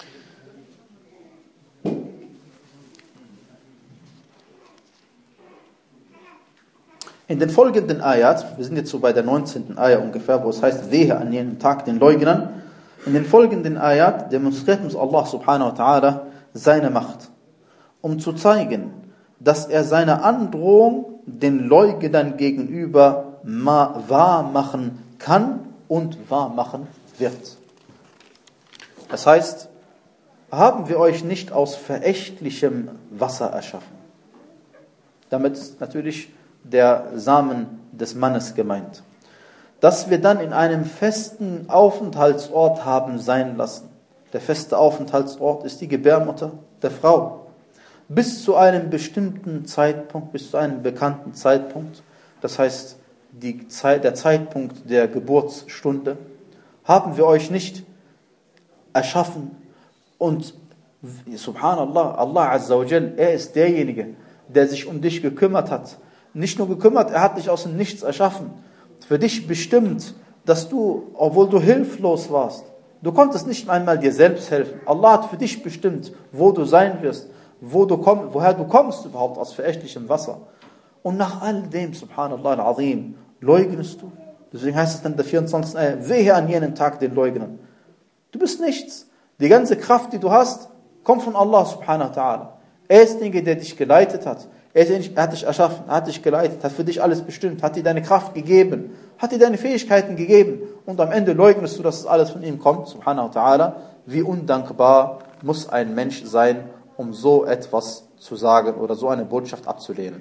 In den folgenden Ayat, wir sind jetzt so bei der neunzehnten Ayat ungefähr, wo es heißt, wehe an jenem Tag den Leugnern. In den folgenden Ayat demonstriert uns Allah subhanahu wa ta'ala seine Macht, um zu zeigen, dass er seine Androhung den Leugnern gegenüber wahr machen kann und wahr machen wird. Das heißt, haben wir euch nicht aus verächtlichem Wasser erschaffen. Damit ist natürlich der Samen des Mannes gemeint. Dass wir dann in einem festen Aufenthaltsort haben sein lassen. Der feste Aufenthaltsort ist die Gebärmutter der Frau. Bis zu einem bestimmten Zeitpunkt, bis zu einem bekannten Zeitpunkt, das heißt die Zeit, der Zeitpunkt der Geburtsstunde, haben wir euch nicht erschaffen. Und subhanallah, Allah azza wa jal, er ist derjenige, der sich um dich gekümmert hat. Nicht nur gekümmert, er hat dich aus dem Nichts erschaffen. Für dich bestimmt, dass du, obwohl du hilflos warst, du konntest nicht einmal dir selbst helfen. Allah hat für dich bestimmt, wo du sein wirst, wo du komm, woher du kommst überhaupt aus verächtlichem Wasser. Und nach all dem, subhanallah al-azim, leugnest du. Deswegen heißt es dann in der vierundzwanzigsten Ayat, wehe an jenem Tag den Leugnern. Du bist nichts. Die ganze Kraft, die du hast, kommt von Allah subhanahu wa ta'ala. Er ist derjenige, der dich geleitet hat. Er hat dich erschaffen, hat dich geleitet, hat für dich alles bestimmt, hat dir deine Kraft gegeben, hat dir deine Fähigkeiten gegeben. Und am Ende leugnest du, dass es alles von ihm kommt, subhanahu wa ta'ala. Wie undankbar muss ein Mensch sein, um so etwas zu sagen oder so eine Botschaft abzulehnen.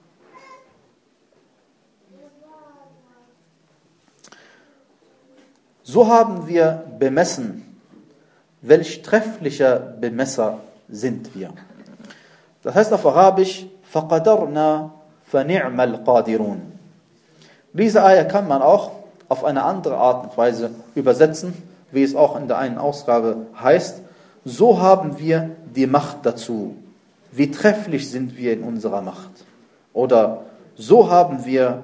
So haben wir bemessen, welch trefflicher Bemesser sind wir. Das heißt auf Arabisch, فَقَدَرْنَا فَنِعْمَ الْقَادِرُونَ. Diese Ayah kann man auch auf eine andere Art und Weise übersetzen, wie es auch in der einen Ausgabe heißt. So haben wir die Macht dazu. Wie trefflich sind wir in unserer Macht. Oder so haben wir,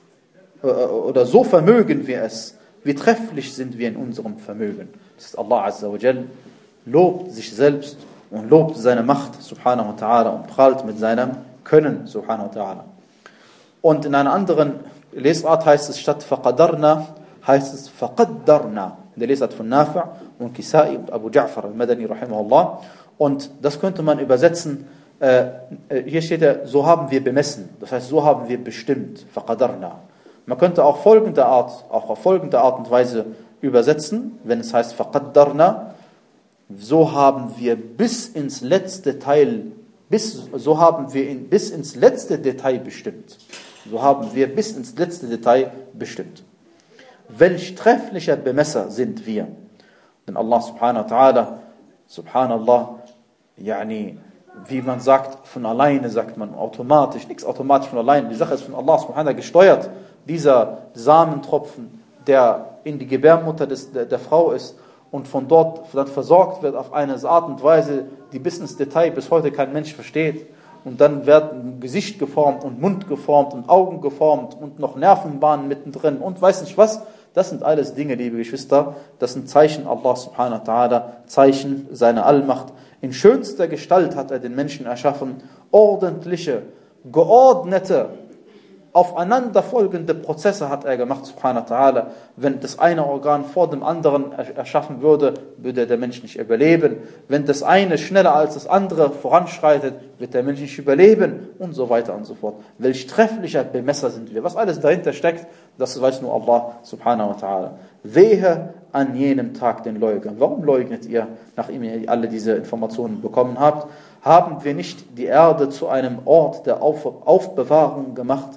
oder so vermögen wir es. Wie trefflich sind wir in unserem Vermögen. Das ist Allah Azza wa Jal, lobt sich selbst und lobt seine Macht, subhanahu wa ta'ala, und prahlt mit seinem Können, subhanahu wa ta'ala. Und in einer anderen Lesart heißt es, statt faqadarna, heißt es faqaddarna. In der Lesart von Nafi' und Kisai und Abu Ja'far al-Madani, rahimahullah. Und das könnte man übersetzen, äh, hier steht ja, so haben wir bemessen. Das heißt, so haben wir bestimmt, faqadarna. Man könnte auch folgende Art, auch auf folgende Art und Weise übersetzen, wenn es heißt faqaddarna, so haben wir bis ins letzte Teil, bis, so haben wir in, bis ins letzte Detail bestimmt. So haben wir bis ins letzte Detail bestimmt. Welch trefflicher Bemesser sind wir. Denn Allah subhanahu wa ta'ala, subhanallah, yani, wie man sagt, von alleine sagt man automatisch, nichts automatisch von alleine, die Sache ist von Allah subhanahu wa ta'ala gesteuert. Dieser Samentropfen, der in die Gebärmutter des, der, der Frau ist und von dort dann versorgt wird auf eine Art und Weise, die bis ins Detail bis heute kein Mensch versteht. Und dann werden Gesicht geformt und Mund geformt und Augen geformt und noch Nervenbahnen mittendrin und weiß nicht was. Das sind alles Dinge, liebe Geschwister, das sind Zeichen Allah subhanahu wa ta'ala, Zeichen seiner Allmacht. In schönster Gestalt hat er den Menschen erschaffen, ordentliche, geordnete aufeinanderfolgende Prozesse hat er gemacht, subhanahu wa ta'ala. Wenn das eine Organ vor dem anderen erschaffen würde, würde der Mensch nicht überleben. Wenn das eine schneller als das andere voranschreitet, wird der Mensch nicht überleben und so weiter und so fort. Welch trefflicher Bemesser sind wir. Was alles dahinter steckt, das weiß nur Allah subhanahu wa ta'ala. Wehe an jenem Tag den Leugnern. Warum leugnet ihr, nachdem ihr alle diese Informationen bekommen habt? Haben wir nicht die Erde zu einem Ort der Auf- Aufbewahrung gemacht?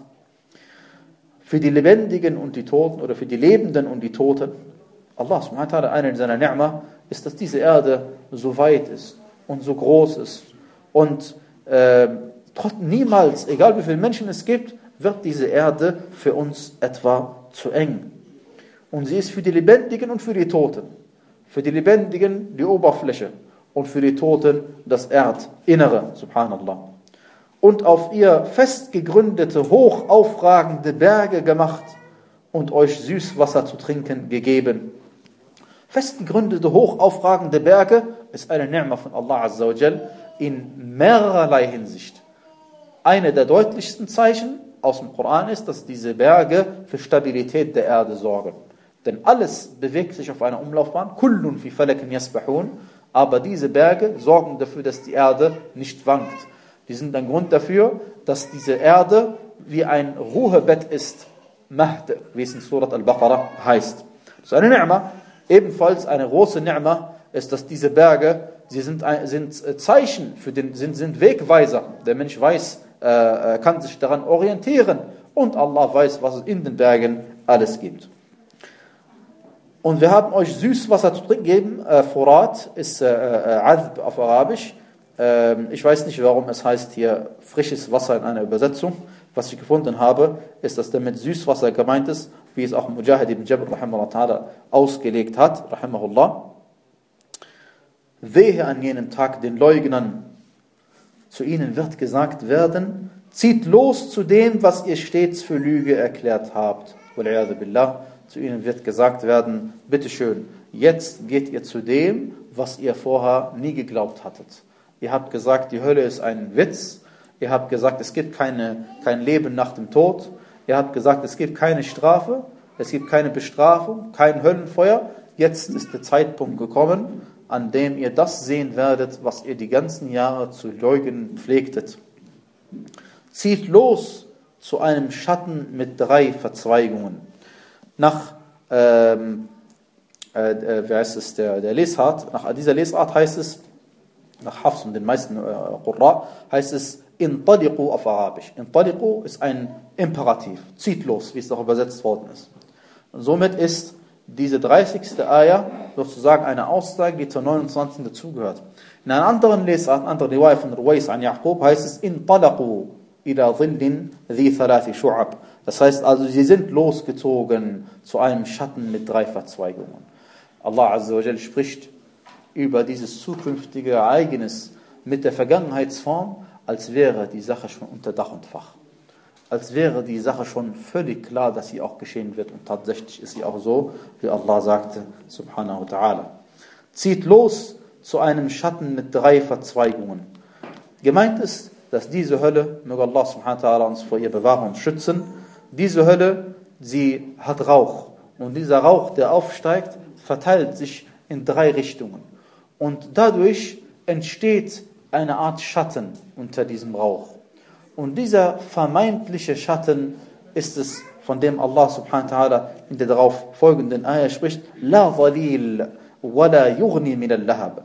Für die Lebendigen und die Toten oder für die Lebenden und die Toten. Allah subhanahu wa ta'ala, einer seiner Ni'ma, ist, dass diese Erde so weit ist und so groß ist. Und äh, trotzdem niemals, egal wie viele Menschen es gibt, wird diese Erde für uns etwa zu eng. Und sie ist für die Lebendigen und für die Toten. Für die Lebendigen die Oberfläche und für die Toten das Erdinnere, subhanallah. Und auf ihr fest gegründete, hoch aufragende Berge gemacht und euch Süßwasser zu trinken gegeben. Fest gegründete, hoch aufragende Berge ist eine Ni'ma von Allah Azza wa Jal in mehrerlei Hinsicht. Eine der deutlichsten Zeichen aus dem Koran ist, dass diese Berge für Stabilität der Erde sorgen. Denn alles bewegt sich auf einer Umlaufbahn, kullun fi falakin yasbahun, aber diese Berge sorgen dafür, dass die Erde nicht wankt. Die sind ein Grund dafür, dass diese Erde wie ein Ruhebett ist, Mahd, wie es in Surat Al-Baqarah heißt. Das ist eine Ni'ma. Ebenfalls eine große Ni'ma ist, dass diese Berge, sie sind, sind Zeichen, für den, sind, sind Wegweiser. Der Mensch weiß, äh, kann sich daran orientieren und Allah weiß, was es in den Bergen alles gibt. Und wir haben euch Süßwasser zu trinken gegeben. Äh, Furat ist äh, äh, Adb auf Arabisch. Ähm, ich weiß nicht, warum es heißt hier frisches Wasser in einer Übersetzung. Was ich gefunden habe, ist, dass damit Süßwasser gemeint ist, wie es auch Mujahid ibn Jabr rahimahullah ta'ala ausgelegt hat, rahimahullah. Wehe an jenem Tag den Leugnern. Zu ihnen wird gesagt werden, zieht los zu dem, was ihr stets für Lüge erklärt habt. Wal'iyadu billah. Zu ihnen wird gesagt werden, bitteschön, jetzt geht ihr zu dem, was ihr vorher nie geglaubt hattet. Ihr habt gesagt, die Hölle ist ein Witz. Ihr habt gesagt, es gibt keine, kein Leben nach dem Tod. Ihr habt gesagt, es gibt keine Strafe, es gibt keine Bestrafung, kein Höllenfeuer. Jetzt ist der Zeitpunkt gekommen, an dem ihr das sehen werdet, was ihr die ganzen Jahre zu leugnen pflegtet. Zieht los zu einem Schatten mit drei Verzweigungen. Nach, ähm, äh, wie heißt es, der, der Lesart, nach dieser Lesart heißt es, nach Hafs und den meisten äh, Qurra, heißt es, Intaliqu auf Arabisch. Intaliqu ist ein Imperativ, zieht los, wie es auch übersetzt worden ist. Und somit ist diese dreißigste Ayah sozusagen eine Aussage, die zur neunundzwanzigsten dazugehört. In einer anderen Lesart, einer anderen Riwaya von Ruwais an Yaqub, heißt es, Intalaqu ila dhillin dhi thalathi shu'ab. Das heißt also, sie sind losgezogen zu einem Schatten mit drei Verzweigungen. Allah Azza wa Jal spricht über dieses zukünftige Ereignis mit der Vergangenheitsform, als wäre die Sache schon unter Dach und Fach. Als wäre die Sache schon völlig klar, dass sie auch geschehen wird. Und tatsächlich ist sie auch so, wie Allah sagte, subhanahu wa ta'ala. Zieht los zu einem Schatten mit drei Verzweigungen. Gemeint ist, dass diese Hölle, möge Allah subhanahu wa ta'ala uns vor ihr bewahren und schützen, diese Hölle, sie hat Rauch. Und dieser Rauch, der aufsteigt, verteilt sich in drei Richtungen. Und dadurch entsteht eine Art Schatten unter diesem Rauch. Und dieser vermeintliche Schatten ist es, von dem Allah subhanahu wa ta'ala in der darauf folgenden Ayah spricht, La dhalil wa la yughni min al-lahab.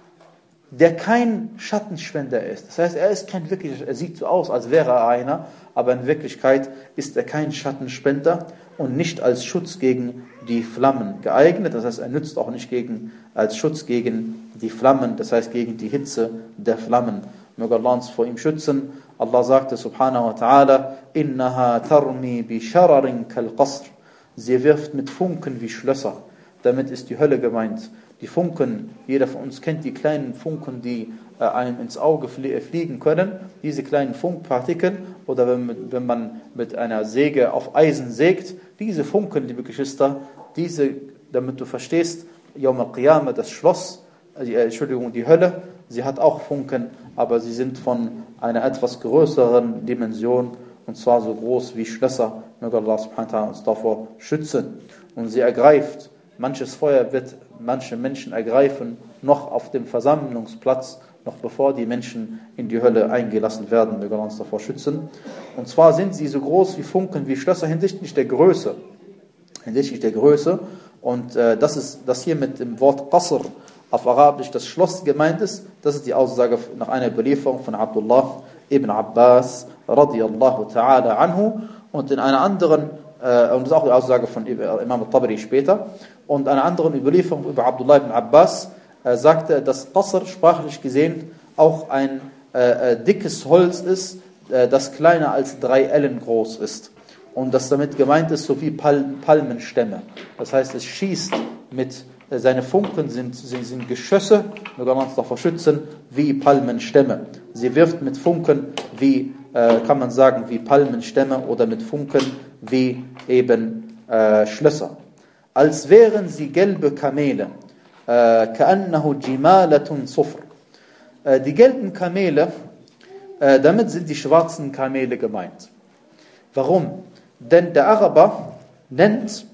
Der kein Schattenspender ist. Das heißt, er ist kein wirklicher, er sieht so aus, als wäre er einer, aber in Wirklichkeit ist er kein Schattenspender und nicht als Schutz gegen die Flammen geeignet. Das heißt, er nützt auch nicht gegen, als Schutz gegen die Flammen, das heißt gegen die Hitze der Flammen. Möge Allah uns vor ihm schützen. Allah sagte subhanahu wa ta'ala, Innaha tarmi bi shararin kal qasr. Sie wirft mit Funken wie Schlösser. Damit ist die Hölle gemeint. Die Funken, jeder von uns kennt die kleinen Funken, die äh, einem ins Auge flie- fliegen können. Diese kleinen Funkpartikel, oder wenn, wenn man mit einer Säge auf Eisen sägt, diese Funken, liebe Geschwister, diese, damit du verstehst, Yawm al-Qiyamah, das Schloss, äh, Entschuldigung, die Hölle, sie hat auch Funken, aber sie sind von einer etwas größeren Dimension und zwar so groß wie Schlösser. Möge Allah subhanahu wa ta'ala uns davor schützen. Und sie ergreift, manches Feuer wird manche Menschen ergreifen, noch auf dem Versammlungsplatz, noch bevor die Menschen in die Hölle eingelassen werden. Möge Allah uns davor schützen. Und zwar sind sie so groß wie Funken, wie Schlösser hinsichtlich der Größe. Hinsichtlich der Größe. Und äh, das ist das hier mit dem Wort Qasr auf Arabisch das Schloss gemeint ist. Das ist die Aussage nach einer Überlieferung von Abdullah ibn Abbas radiyallahu ta'ala anhu. Und in einer anderen, äh, und das ist auch die Aussage von Imam al-Tabari später, und einer anderen Überlieferung über Abdullah ibn Abbas äh, sagte, dass Qasr sprachlich gesehen auch ein äh, äh, dickes Holz ist, äh, das kleiner als drei Ellen groß ist. Und das damit gemeint ist, so wie Pal- Palmenstämme. Das heißt, es schießt mit, äh, seine Funken sind, sind, sind Geschosse, möge Allah uns davor schützen, wie Palmenstämme. Sie wirft mit Funken wie, äh, kann man sagen, wie Palmenstämme oder mit Funken wie eben äh, Schlösser. Als wären sie gelbe Kamele. Äh, كأنه جمالة صفر. Äh, die gelben Kamele, äh, damit sind die schwarzen Kamele gemeint. Warum? Denn der Araber nennt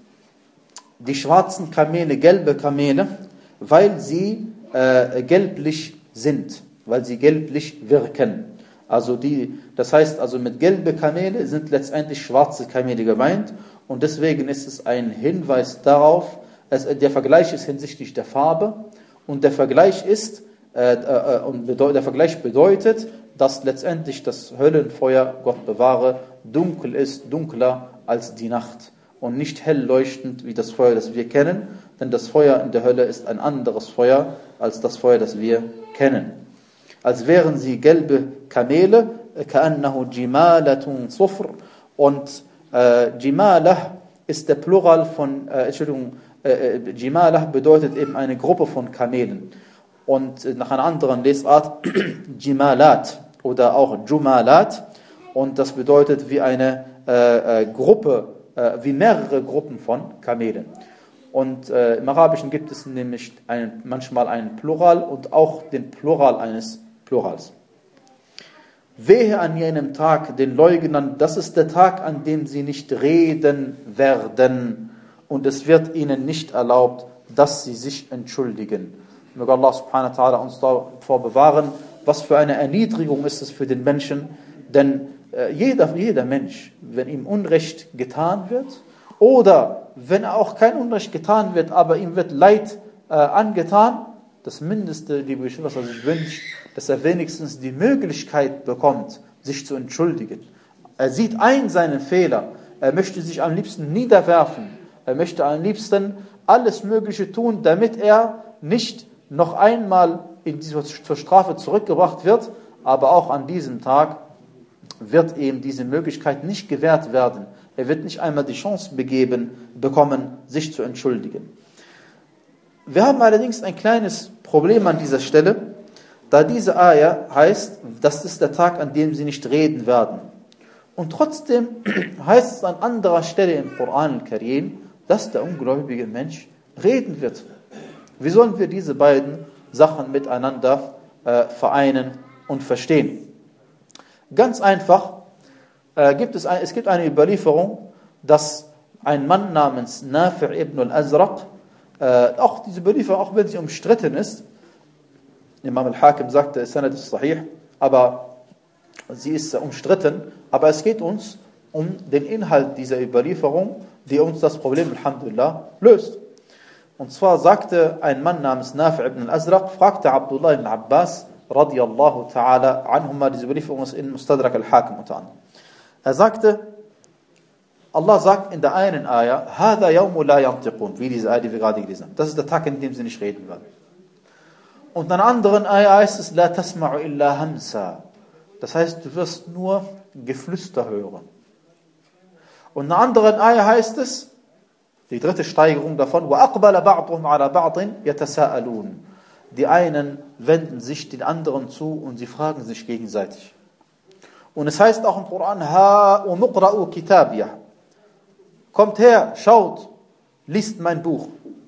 die schwarzen Kamele gelbe Kamele, weil sie äh, gelblich sind, weil sie gelblich wirken. Also die, das heißt also mit gelbe Kamele sind letztendlich schwarze Kamele gemeint und deswegen ist es ein Hinweis darauf, es, der Vergleich ist hinsichtlich der Farbe und der Vergleich ist äh, äh, und bedeut, der Vergleich bedeutet, dass letztendlich das Höllenfeuer, Gott bewahre, dunkel ist, dunkler als die Nacht und nicht hell leuchtend wie das Feuer, das wir kennen, denn das Feuer in der Hölle ist ein anderes Feuer als das Feuer, das wir kennen. Als wären sie gelbe Kamele, كأنه جمالة صفر, und äh, Jimalah ist der Plural von, äh, Entschuldigung, äh, Jimalah bedeutet eben eine Gruppe von Kamelen. Und äh, nach einer anderen Lesart Jimalat oder auch Jumalat, und das bedeutet wie eine äh, äh, Gruppe, äh, wie mehrere Gruppen von Kamelen. Und äh, im Arabischen gibt es nämlich einen, manchmal einen Plural und auch den Plural eines Plurals. Wehe an jenem Tag den Leugnern, das ist der Tag, an dem sie nicht reden werden und es wird ihnen nicht erlaubt, dass sie sich entschuldigen. Möge Allah subhanahu wa ta'ala uns davor bewahren. Was für eine Erniedrigung ist es für den Menschen, denn äh, jeder, jeder Mensch, wenn ihm Unrecht getan wird oder wenn auch kein Unrecht getan wird, aber ihm wird Leid äh, angetan, das Mindeste, liebe Geschwister, was er sich wünscht, dass er wenigstens die Möglichkeit bekommt, sich zu entschuldigen. Er sieht ein seinen Fehler, er möchte sich am liebsten niederwerfen, er möchte am liebsten alles Mögliche tun, damit er nicht noch einmal in diese, zur Strafe zurückgebracht wird, aber auch an diesem Tag wird ihm diese Möglichkeit nicht gewährt werden. Er wird nicht einmal die Chance begeben, bekommen, sich zu entschuldigen. Wir haben allerdings ein kleines Problem an dieser Stelle, da diese Ayah heißt, das ist der Tag, an dem sie nicht reden werden. Und trotzdem heißt es an anderer Stelle im Koran al-Karim, dass der ungläubige Mensch reden wird. Wie sollen wir diese beiden Sachen miteinander äh, vereinen und verstehen? Ganz einfach, äh, gibt es, ein, es gibt eine Überlieferung, dass ein Mann namens Nafi' ibn al-Azraq, äh, auch diese Überlieferung, auch wenn sie umstritten ist, Imam al-Hakim sagte, Sanad ist sahih, aber sie ist umstritten, aber es geht uns um den Inhalt dieser Überlieferung, die uns das Problem, alhamdulillah, löst. Und zwar sagte ein Mann namens Nafi' ibn al-Azraq, fragte Abdullah ibn Abbas, radiyallahu ta'ala anhuma, diese Überlieferung ist in Mustadrak al-Hakim unter anderem. Er sagte, Allah sagt in der einen Ayah, هَذَا يَوْمُ لَا يَنْطِقُونَ, wie diese Ayah, die wir gerade gelesen haben. Das ist der Tag, in dem sie nicht reden werden. Und in einer anderen Ayah heißt es, لَا تَسْمَعُ إِلَّا هَمْسًا. Das heißt, du wirst nur Geflüster hören. Und in einer anderen Ayah heißt es, die dritte Steigerung davon, وَأَقْبَلَ بَعْضُهُمْ عَلَى بَعْضٍ يَتَسَاءَلُونَ. Die einen wenden sich den anderen zu und sie fragen sich gegenseitig. Und es heißt auch im Koran, هَا وَمُقْرَأُ كِتَابِيَهْ. Kommt her, schaut, liest mein Buch.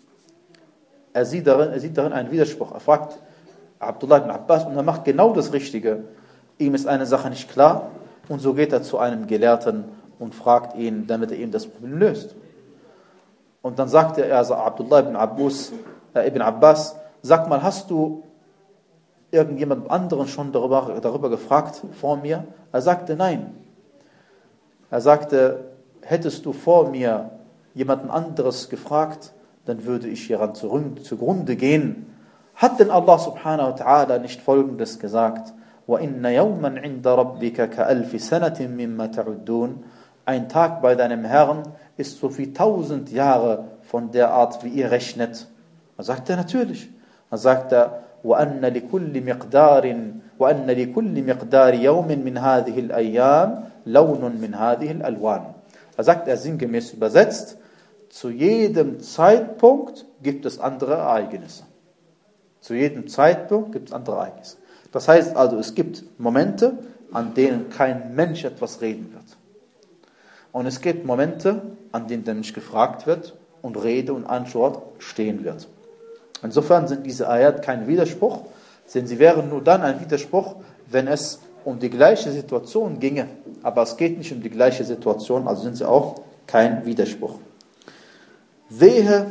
Er sieht darin, er sieht darin einen Widerspruch. Er fragt Abdullah ibn Abbas und er macht genau das Richtige. Ihm ist eine Sache nicht klar. Und so geht er zu einem Gelehrten und fragt ihn, damit er ihm das Problem löst. Und dann sagte er, also Abdullah ibn Abbas, äh, ibn Abbas, sag mal, hast du irgendjemand anderen schon darüber, darüber gefragt vor mir? Er sagte, nein. Er sagte, hättest du vor mir jemanden anderes gefragt, dann würde ich hieran zugrunde gehen. Hat denn Allah subhanahu wa ta'ala nicht Folgendes gesagt? وَإِنَّ يَوْمًا عِنْدَ رَبِّكَ كَأَلْفِ سَنَةٍ مِمَّا تَعُدُّونَ. Ein Tag bei deinem Herrn ist so wie tausend Jahre von der Art, wie ihr rechnet. Dann sagt er, natürlich. Dann sagt er, وَأَنَّ لِكُلِّ مِقْدَارٍ وَأَنَّ لِكُلِّ مِقْدَارِ يَوْمٍ مِنْ هَذِهِ الْأَيَّامِ لَوْنٌ مِنْ هَذِهِ الْأَلْوَانِ. Er sagt er sinngemäß übersetzt, zu jedem Zeitpunkt gibt es andere Ereignisse. Zu jedem Zeitpunkt gibt es andere Ereignisse. Das heißt also, es gibt Momente, an denen kein Mensch etwas reden wird. Und es gibt Momente, an denen der Mensch gefragt wird und Rede und Antwort stehen wird. Insofern sind diese Ayat kein Widerspruch, denn sie wären nur dann ein Widerspruch, wenn es um die gleiche Situation ginge. Aber es geht nicht um die gleiche Situation, also sind sie auch kein Widerspruch. Wehe,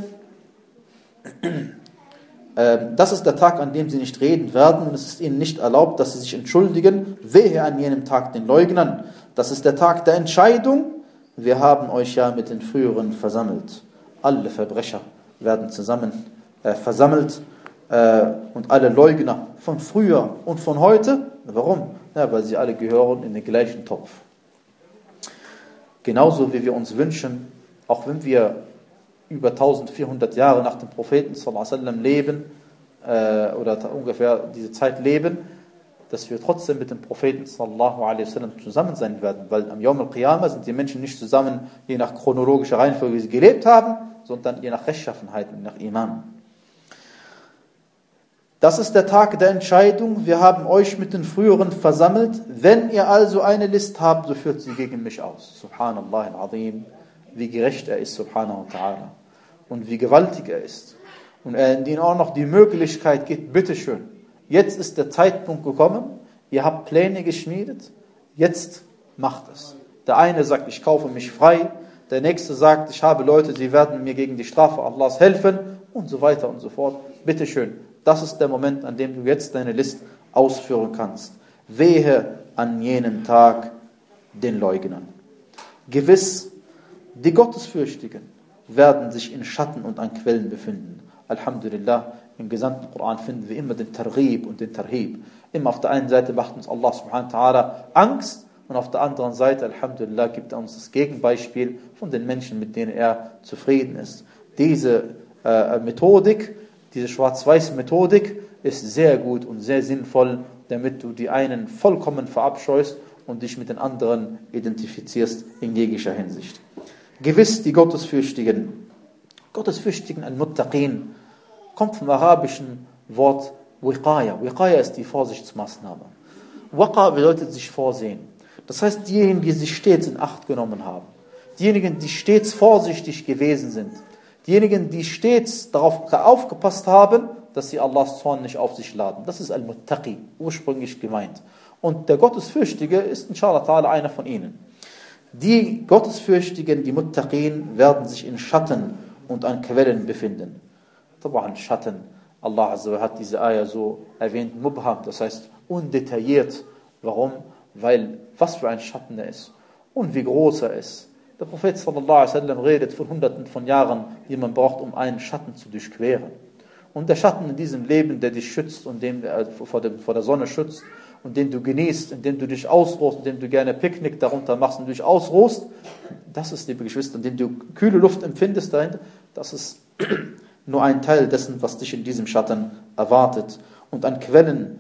äh, das ist der Tag, an dem sie nicht reden werden, und es ist ihnen nicht erlaubt, dass sie sich entschuldigen. Wehe an jenem Tag den Leugnern. Das ist der Tag der Entscheidung. Wir haben euch ja mit den früheren versammelt. Alle Verbrecher werden zusammen äh, versammelt äh, und alle Leugner von früher und von heute. Warum? Ja, weil sie alle gehören in den gleichen Topf. Genauso wie wir uns wünschen, auch wenn wir über eintausendvierhundert Jahre nach dem Propheten sallallahu alaihi wasallam leben, äh, oder ungefähr diese Zeit leben, dass wir trotzdem mit dem Propheten sallallahu alaihi wasallam zusammen sein werden, weil am Yawm al-Qiyamah sind die Menschen nicht zusammen, je nach chronologischer Reihenfolge, wie sie gelebt haben, sondern je nach Rechtschaffenheit und nach Iman. Das ist der Tag der Entscheidung. Wir haben euch mit den früheren versammelt. Wenn ihr also eine List habt, so führt sie gegen mich aus. Subhanallah al-Azim. Wie gerecht er ist, subhanahu wa ta'ala. Und wie gewaltig er ist. Und er in ihnen auch noch die Möglichkeit gibt, bitteschön, jetzt ist der Zeitpunkt gekommen, ihr habt Pläne geschmiedet, jetzt macht es. Der eine sagt, ich kaufe mich frei, der nächste sagt, ich habe Leute, sie werden mir gegen die Strafe Allahs helfen und so weiter und so fort. Bitteschön, das ist der Moment, an dem du jetzt deine List ausführen kannst. Wehe an jenem Tag den Leugnern. Gewiss, die Gottesfürchtigen werden sich in Schatten und an Quellen befinden. Alhamdulillah, im gesamten Koran finden wir immer den Targhib und den Tarhib. Immer auf der einen Seite macht uns Allah subhanahu wa ta'ala Angst und auf der anderen Seite, Alhamdulillah, gibt er uns das Gegenbeispiel von den Menschen, mit denen er zufrieden ist. Diese äh, Methodik, diese Schwarz-Weiß-Methodik ist sehr gut und sehr sinnvoll, damit du die einen vollkommen verabscheust und dich mit den anderen identifizierst in jeglicher Hinsicht. Gewiss, die Gottesfürchtigen, Gottesfürchtigen, Al-Muttaqin, kommt vom arabischen Wort Wiqaya. Wiqaya ist die Vorsichtsmaßnahme. Waqa bedeutet sich vorsehen. Das heißt, diejenigen, die sich stets in Acht genommen haben, diejenigen, die stets vorsichtig gewesen sind, diejenigen, die stets darauf aufgepasst haben, dass sie Allahs Zorn nicht auf sich laden. Das ist Al-Muttaqi, ursprünglich gemeint. Und der Gottesfürchtige ist inshallah ta'ala einer von ihnen. Die Gottesfürchtigen, die Muttaqin, werden sich in Schatten und an Quellen befinden. Taban Schatten. Allah Azza wa hat diese Ayah so erwähnt, Mubham, das heißt undetailliert. Warum? Weil, was für ein Schatten er ist und wie groß er ist. Der Prophet sallallahu alaihi wasallam redet von hunderten von Jahren, die man braucht, um einen Schatten zu durchqueren. Und der Schatten in diesem Leben, der dich schützt und dem, äh, vor, dem, vor der Sonne schützt und den du genießt, indem du dich ausruhst, indem du gerne Picknick darunter machst und dich ausruhst, das ist, liebe Geschwister, indem du kühle Luft empfindest dahinter, das ist nur ein Teil dessen, was dich in diesem Schatten erwartet. Und an Quellen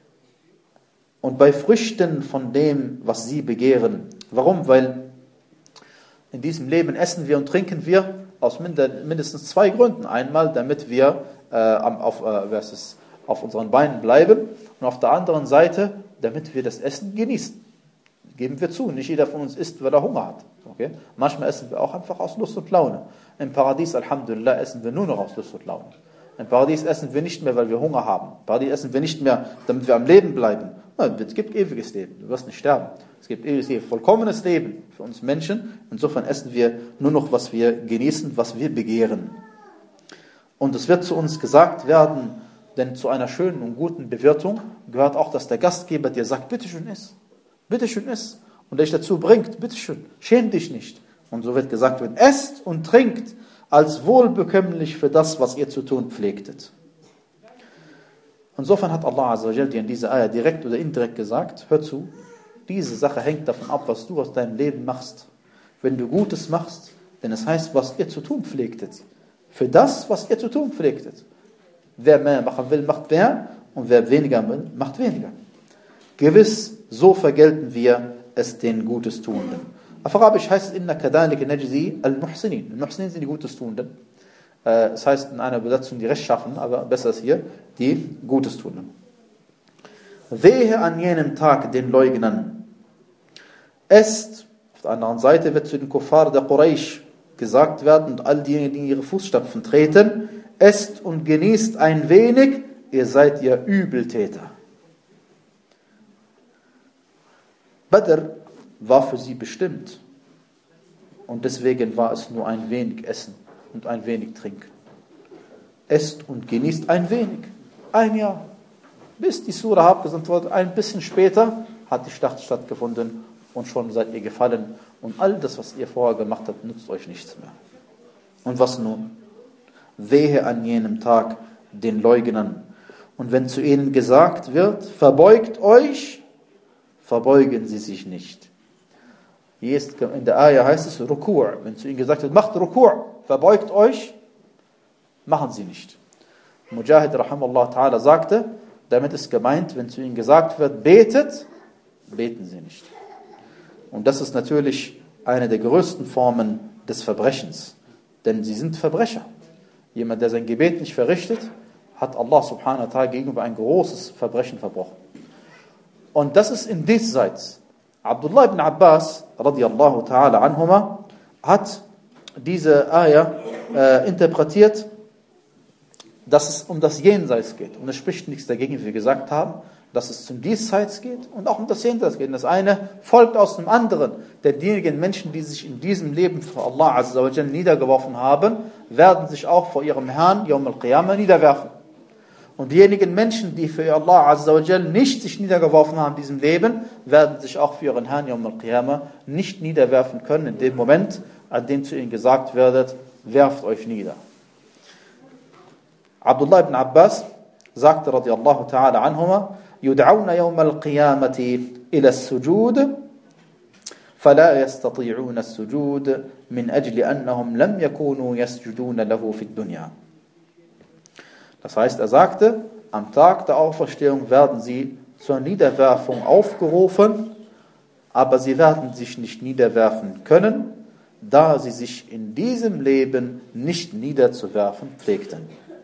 und bei Früchten von dem, was sie begehren. Warum? Weil in diesem Leben essen wir und trinken wir aus mindestens zwei Gründen. Einmal, damit wir äh, auf, äh, was ist, auf unseren Beinen bleiben und auf der anderen Seite, damit wir das Essen genießen. Geben wir zu, nicht jeder von uns isst, weil er Hunger hat. Okay? Manchmal essen wir auch einfach aus Lust und Laune. Im Paradies, Alhamdulillah, essen wir nur noch aus Lust und Laune. Im Paradies essen wir nicht mehr, weil wir Hunger haben. Im Paradies essen wir nicht mehr, damit wir am Leben bleiben. Es gibt ewiges Leben, du wirst nicht sterben. Es gibt ewiges Leben, vollkommenes Leben für uns Menschen. Insofern essen wir nur noch, was wir genießen, was wir begehren. Und es wird zu uns gesagt werden, denn zu einer schönen und guten Bewirtung gehört auch, dass der Gastgeber dir sagt, bitteschön iss, bitteschön iss. Und der dich dazu bringt, bitteschön, schäm dich nicht. Und so wird gesagt werden, esst und trinkt als wohlbekömmlich für das, was ihr zu tun pflegtet. Insofern hat Allah Azza wa Jalla dir in dieser Ayah direkt oder indirekt gesagt, hör zu, diese Sache hängt davon ab, was du aus deinem Leben machst. Wenn du Gutes machst, denn es heißt, was ihr zu tun pflegtet. Für das, was ihr zu tun pflegtet. Wer mehr machen will, macht mehr, und wer weniger will, macht weniger. Gewiss, so vergelten wir es den Gutes Tuenden. Auf Arabisch heißt es, inna kadhalika najzi al-muhsinin. Al-muhsinin sind die Gutes Tuenden. Es heißt in einer Übersetzung die Rechtschaffenen, aber besser ist hier die Gutes Tuenden. Wehe an jenem Tag den Leugnern. Esst, auf der anderen Seite wird zu den Kuffar der Quraysh gesagt werden und all diejenigen, die in ihre Fußstapfen treten, esst und genießt ein wenig, ihr seid ja Übeltäter. Badr war für sie bestimmt und deswegen war es nur ein wenig Essen und ein wenig Trinken. Esst und genießt ein wenig, ein Jahr, bis die Surah abgesandt wurde. Ein bisschen später hat die Schlacht stattgefunden und schon seid ihr gefallen und all das, was ihr vorher gemacht habt, nützt euch nichts mehr. Und was nun? Wehe an jenem Tag den Leugnern. Und wenn zu ihnen gesagt wird, verbeugt euch, verbeugen sie sich nicht. Hier ist, in der Ayah heißt es Ruku'. Wenn zu ihnen gesagt wird, macht Ruku', verbeugt euch, machen sie nicht. Mujahid rahimallahu ta'ala sagte, damit ist gemeint, wenn zu ihnen gesagt wird, betet, beten sie nicht. Und das ist natürlich eine der größten Formen des Verbrechens. Denn sie sind Verbrecher. Jemand, der sein Gebet nicht verrichtet, hat Allah subhanahu wa ta'ala gegenüber ein großes Verbrechen verbrochen. Und das ist in diesseits. Abdullah ibn Abbas, radiyallahu ta'ala anhuma, hat diese Ayah äh, interpretiert, dass es um das Jenseits geht. Und es spricht nichts dagegen, wie wir gesagt haben, dass es zum Diesseits geht und auch um das Jenseits geht. Und das eine folgt aus dem anderen. Denn diejenigen Menschen, die sich in diesem Leben vor Allah Azza wa Jalla niedergeworfen haben, werden sich auch vor ihrem Herrn Yawm al-Qiyamah niederwerfen. Und diejenigen Menschen, die für Allah Azza wa Jalla nicht sich niedergeworfen haben in diesem Leben, werden sich auch für ihren Herrn Yawm al-Qiyamah nicht niederwerfen können, in dem Moment, an dem zu ihnen gesagt wird, werft euch nieder. Abdullah ibn Abbas sagte, radiyallahu ta'ala anhuma, يدعون يوم القيامة إلى السجود فلا يستطيعون السجود من أجل أنهم لم يكونوا يسجدون له في الدنيا. Das heißt, er sagte, am Tag der Auferstehung werden sie zur Niederwerfung aufgerufen, aber sie werden sich nicht niederwerfen können, da sie sich in diesem Leben nicht niederzuwerfen pflegten.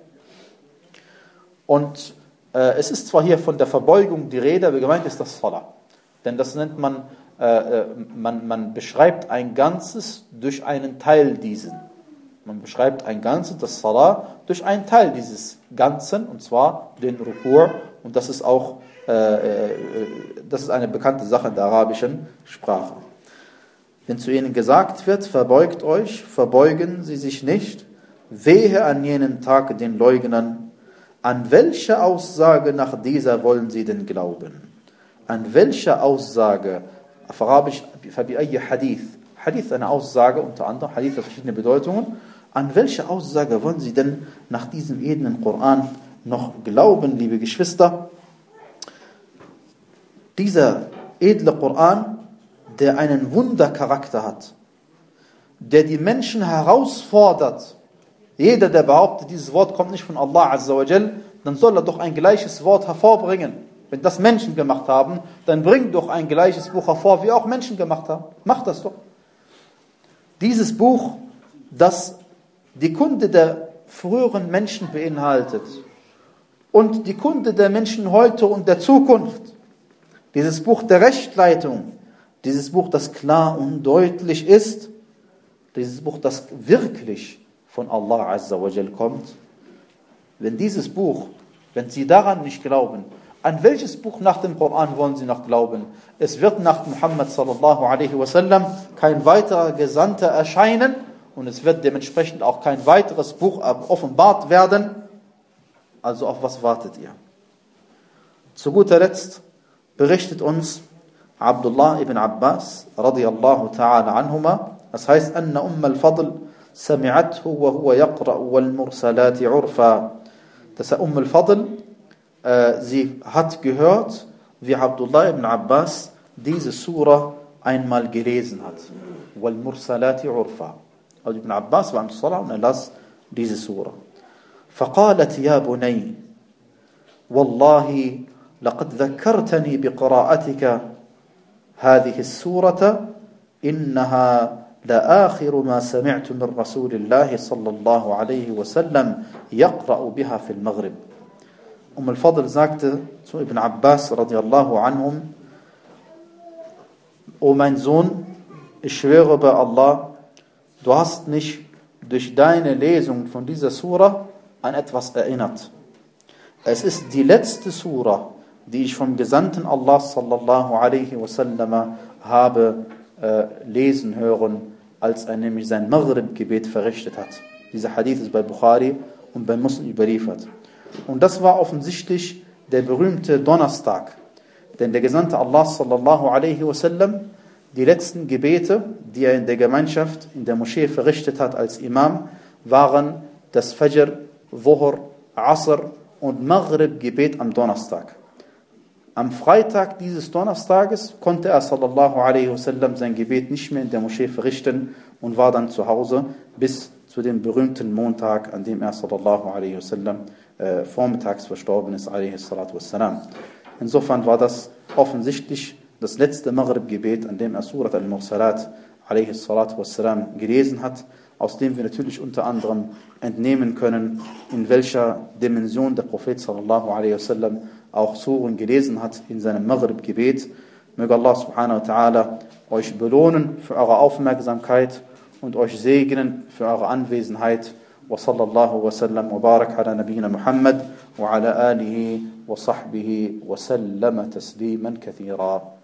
Und äh, es ist zwar hier von der Verbeugung die Rede, aber gemeint ist das Salah. Denn das nennt man, äh, man, man beschreibt ein Ganzes durch einen Teil diesen. Man beschreibt ein Ganzes, das Salah, durch einen Teil dieses Ganzen, und zwar den Ruku'. Und das ist auch äh, das ist eine bekannte Sache in der arabischen Sprache. Wenn zu ihnen gesagt wird, verbeugt euch, verbeugen sie sich nicht. Wehe an jenem Tag den Leugnern. An welche Aussage nach dieser wollen sie denn glauben? An welche Aussage? Auf Arabisch, فَبِأَيِّ Hadith. Hadith ist eine Aussage, unter anderem, Hadith hat verschiedene Bedeutungen. An welche Aussage wollen sie denn nach diesem edlen Koran noch glauben, liebe Geschwister? Dieser edle Koran, der einen Wundercharakter hat, der die Menschen herausfordert. Jeder, der behauptet, dieses Wort kommt nicht von Allah Azza wa Jal, dann soll er doch ein gleiches Wort hervorbringen. Wenn das Menschen gemacht haben, dann bring doch ein gleiches Buch hervor, wie auch Menschen gemacht haben. Mach das doch. Dieses Buch, das die Kunde der früheren Menschen beinhaltet und die Kunde der Menschen heute und der Zukunft. Dieses Buch der Rechtleitung, dieses Buch, das klar und deutlich ist, dieses Buch, das wirklich von Allah Azza wa Jal kommt. Wenn dieses Buch, wenn sie daran nicht glauben, An welches Buch nach dem Koran wollen sie noch glauben? Es wird nach Muhammad sallallahu alaihi wasallam kein weiterer Gesandter erscheinen und es wird dementsprechend auch kein weiteres Buch offenbart werden. Also auf was wartet ihr? Zu guter Letzt berichtet uns Abdullah ibn Abbas radiyallahu ta'ala anhuma, das heißt, anna Umm al-Fadl sami'athu wa huwa yaqra'u wal mursalati urfa. Das Umm al-Fadl, äh, sie hat gehört, wie Abdullah ibn Abbas diese Surah einmal gelesen hat. Wal mursalati urfa. Also Ibn Abbas war im Salah und er las diese Surah. فقالت يا بني والله لقد ذكرتني بقراءتك هذه السورة إنها لآخر ما سمعت من رسول الله صلى الله عليه وسلم يقرأ بها في المغرب. Umm al-Fadl sagte zu Ibn Abbas radiallahu anhum: O mein Sohn, ich schwöre bei Allah, du hast mich durch deine Lesung von dieser Surah an etwas erinnert. Es ist die letzte Surah, die ich vom Gesandten Allah sallallahu alaihi wasallam habe äh, lesen hören, als er nämlich sein Maghrib-Gebet verrichtet hat. Dieser Hadith ist bei Bukhari und bei Muslim überliefert. Und das war offensichtlich der berühmte Donnerstag. Denn der Gesandte Allah sallallahu alaihi wasallam, die letzten Gebete, die er in der Gemeinschaft, in der Moschee verrichtet hat als Imam, waren das Fajr, Dhuhr, Asr und Maghrib-Gebet am Donnerstag. Am Freitag dieses Donnerstages konnte er sallallahu alaihi wasallam sein Gebet nicht mehr in der Moschee verrichten und war dann zu Hause bis zu dem berühmten Montag, an dem er sallallahu alaihi wasallam äh, vormittags verstorben ist, alaihi salatu wassalam. Insofern war das offensichtlich das letzte Maghrib-Gebet, an dem er Surat al-Mursalat alaihi salatu wassalam gelesen hat, aus dem wir natürlich unter anderem entnehmen können, in welcher Dimension der Prophet sallallahu alaihi wasallam auch Suren gelesen hat in seinem Maghrib-Gebet. Möge Allah subhanahu wa ta'ala euch belohnen für eure Aufmerksamkeit und euch segnen für eure Anwesenheit. Wa sallallahu wa sallam wa barak ala nabiyyina Muhammad wa ala alihi wa sahbihi wa sallama tasliman kathira.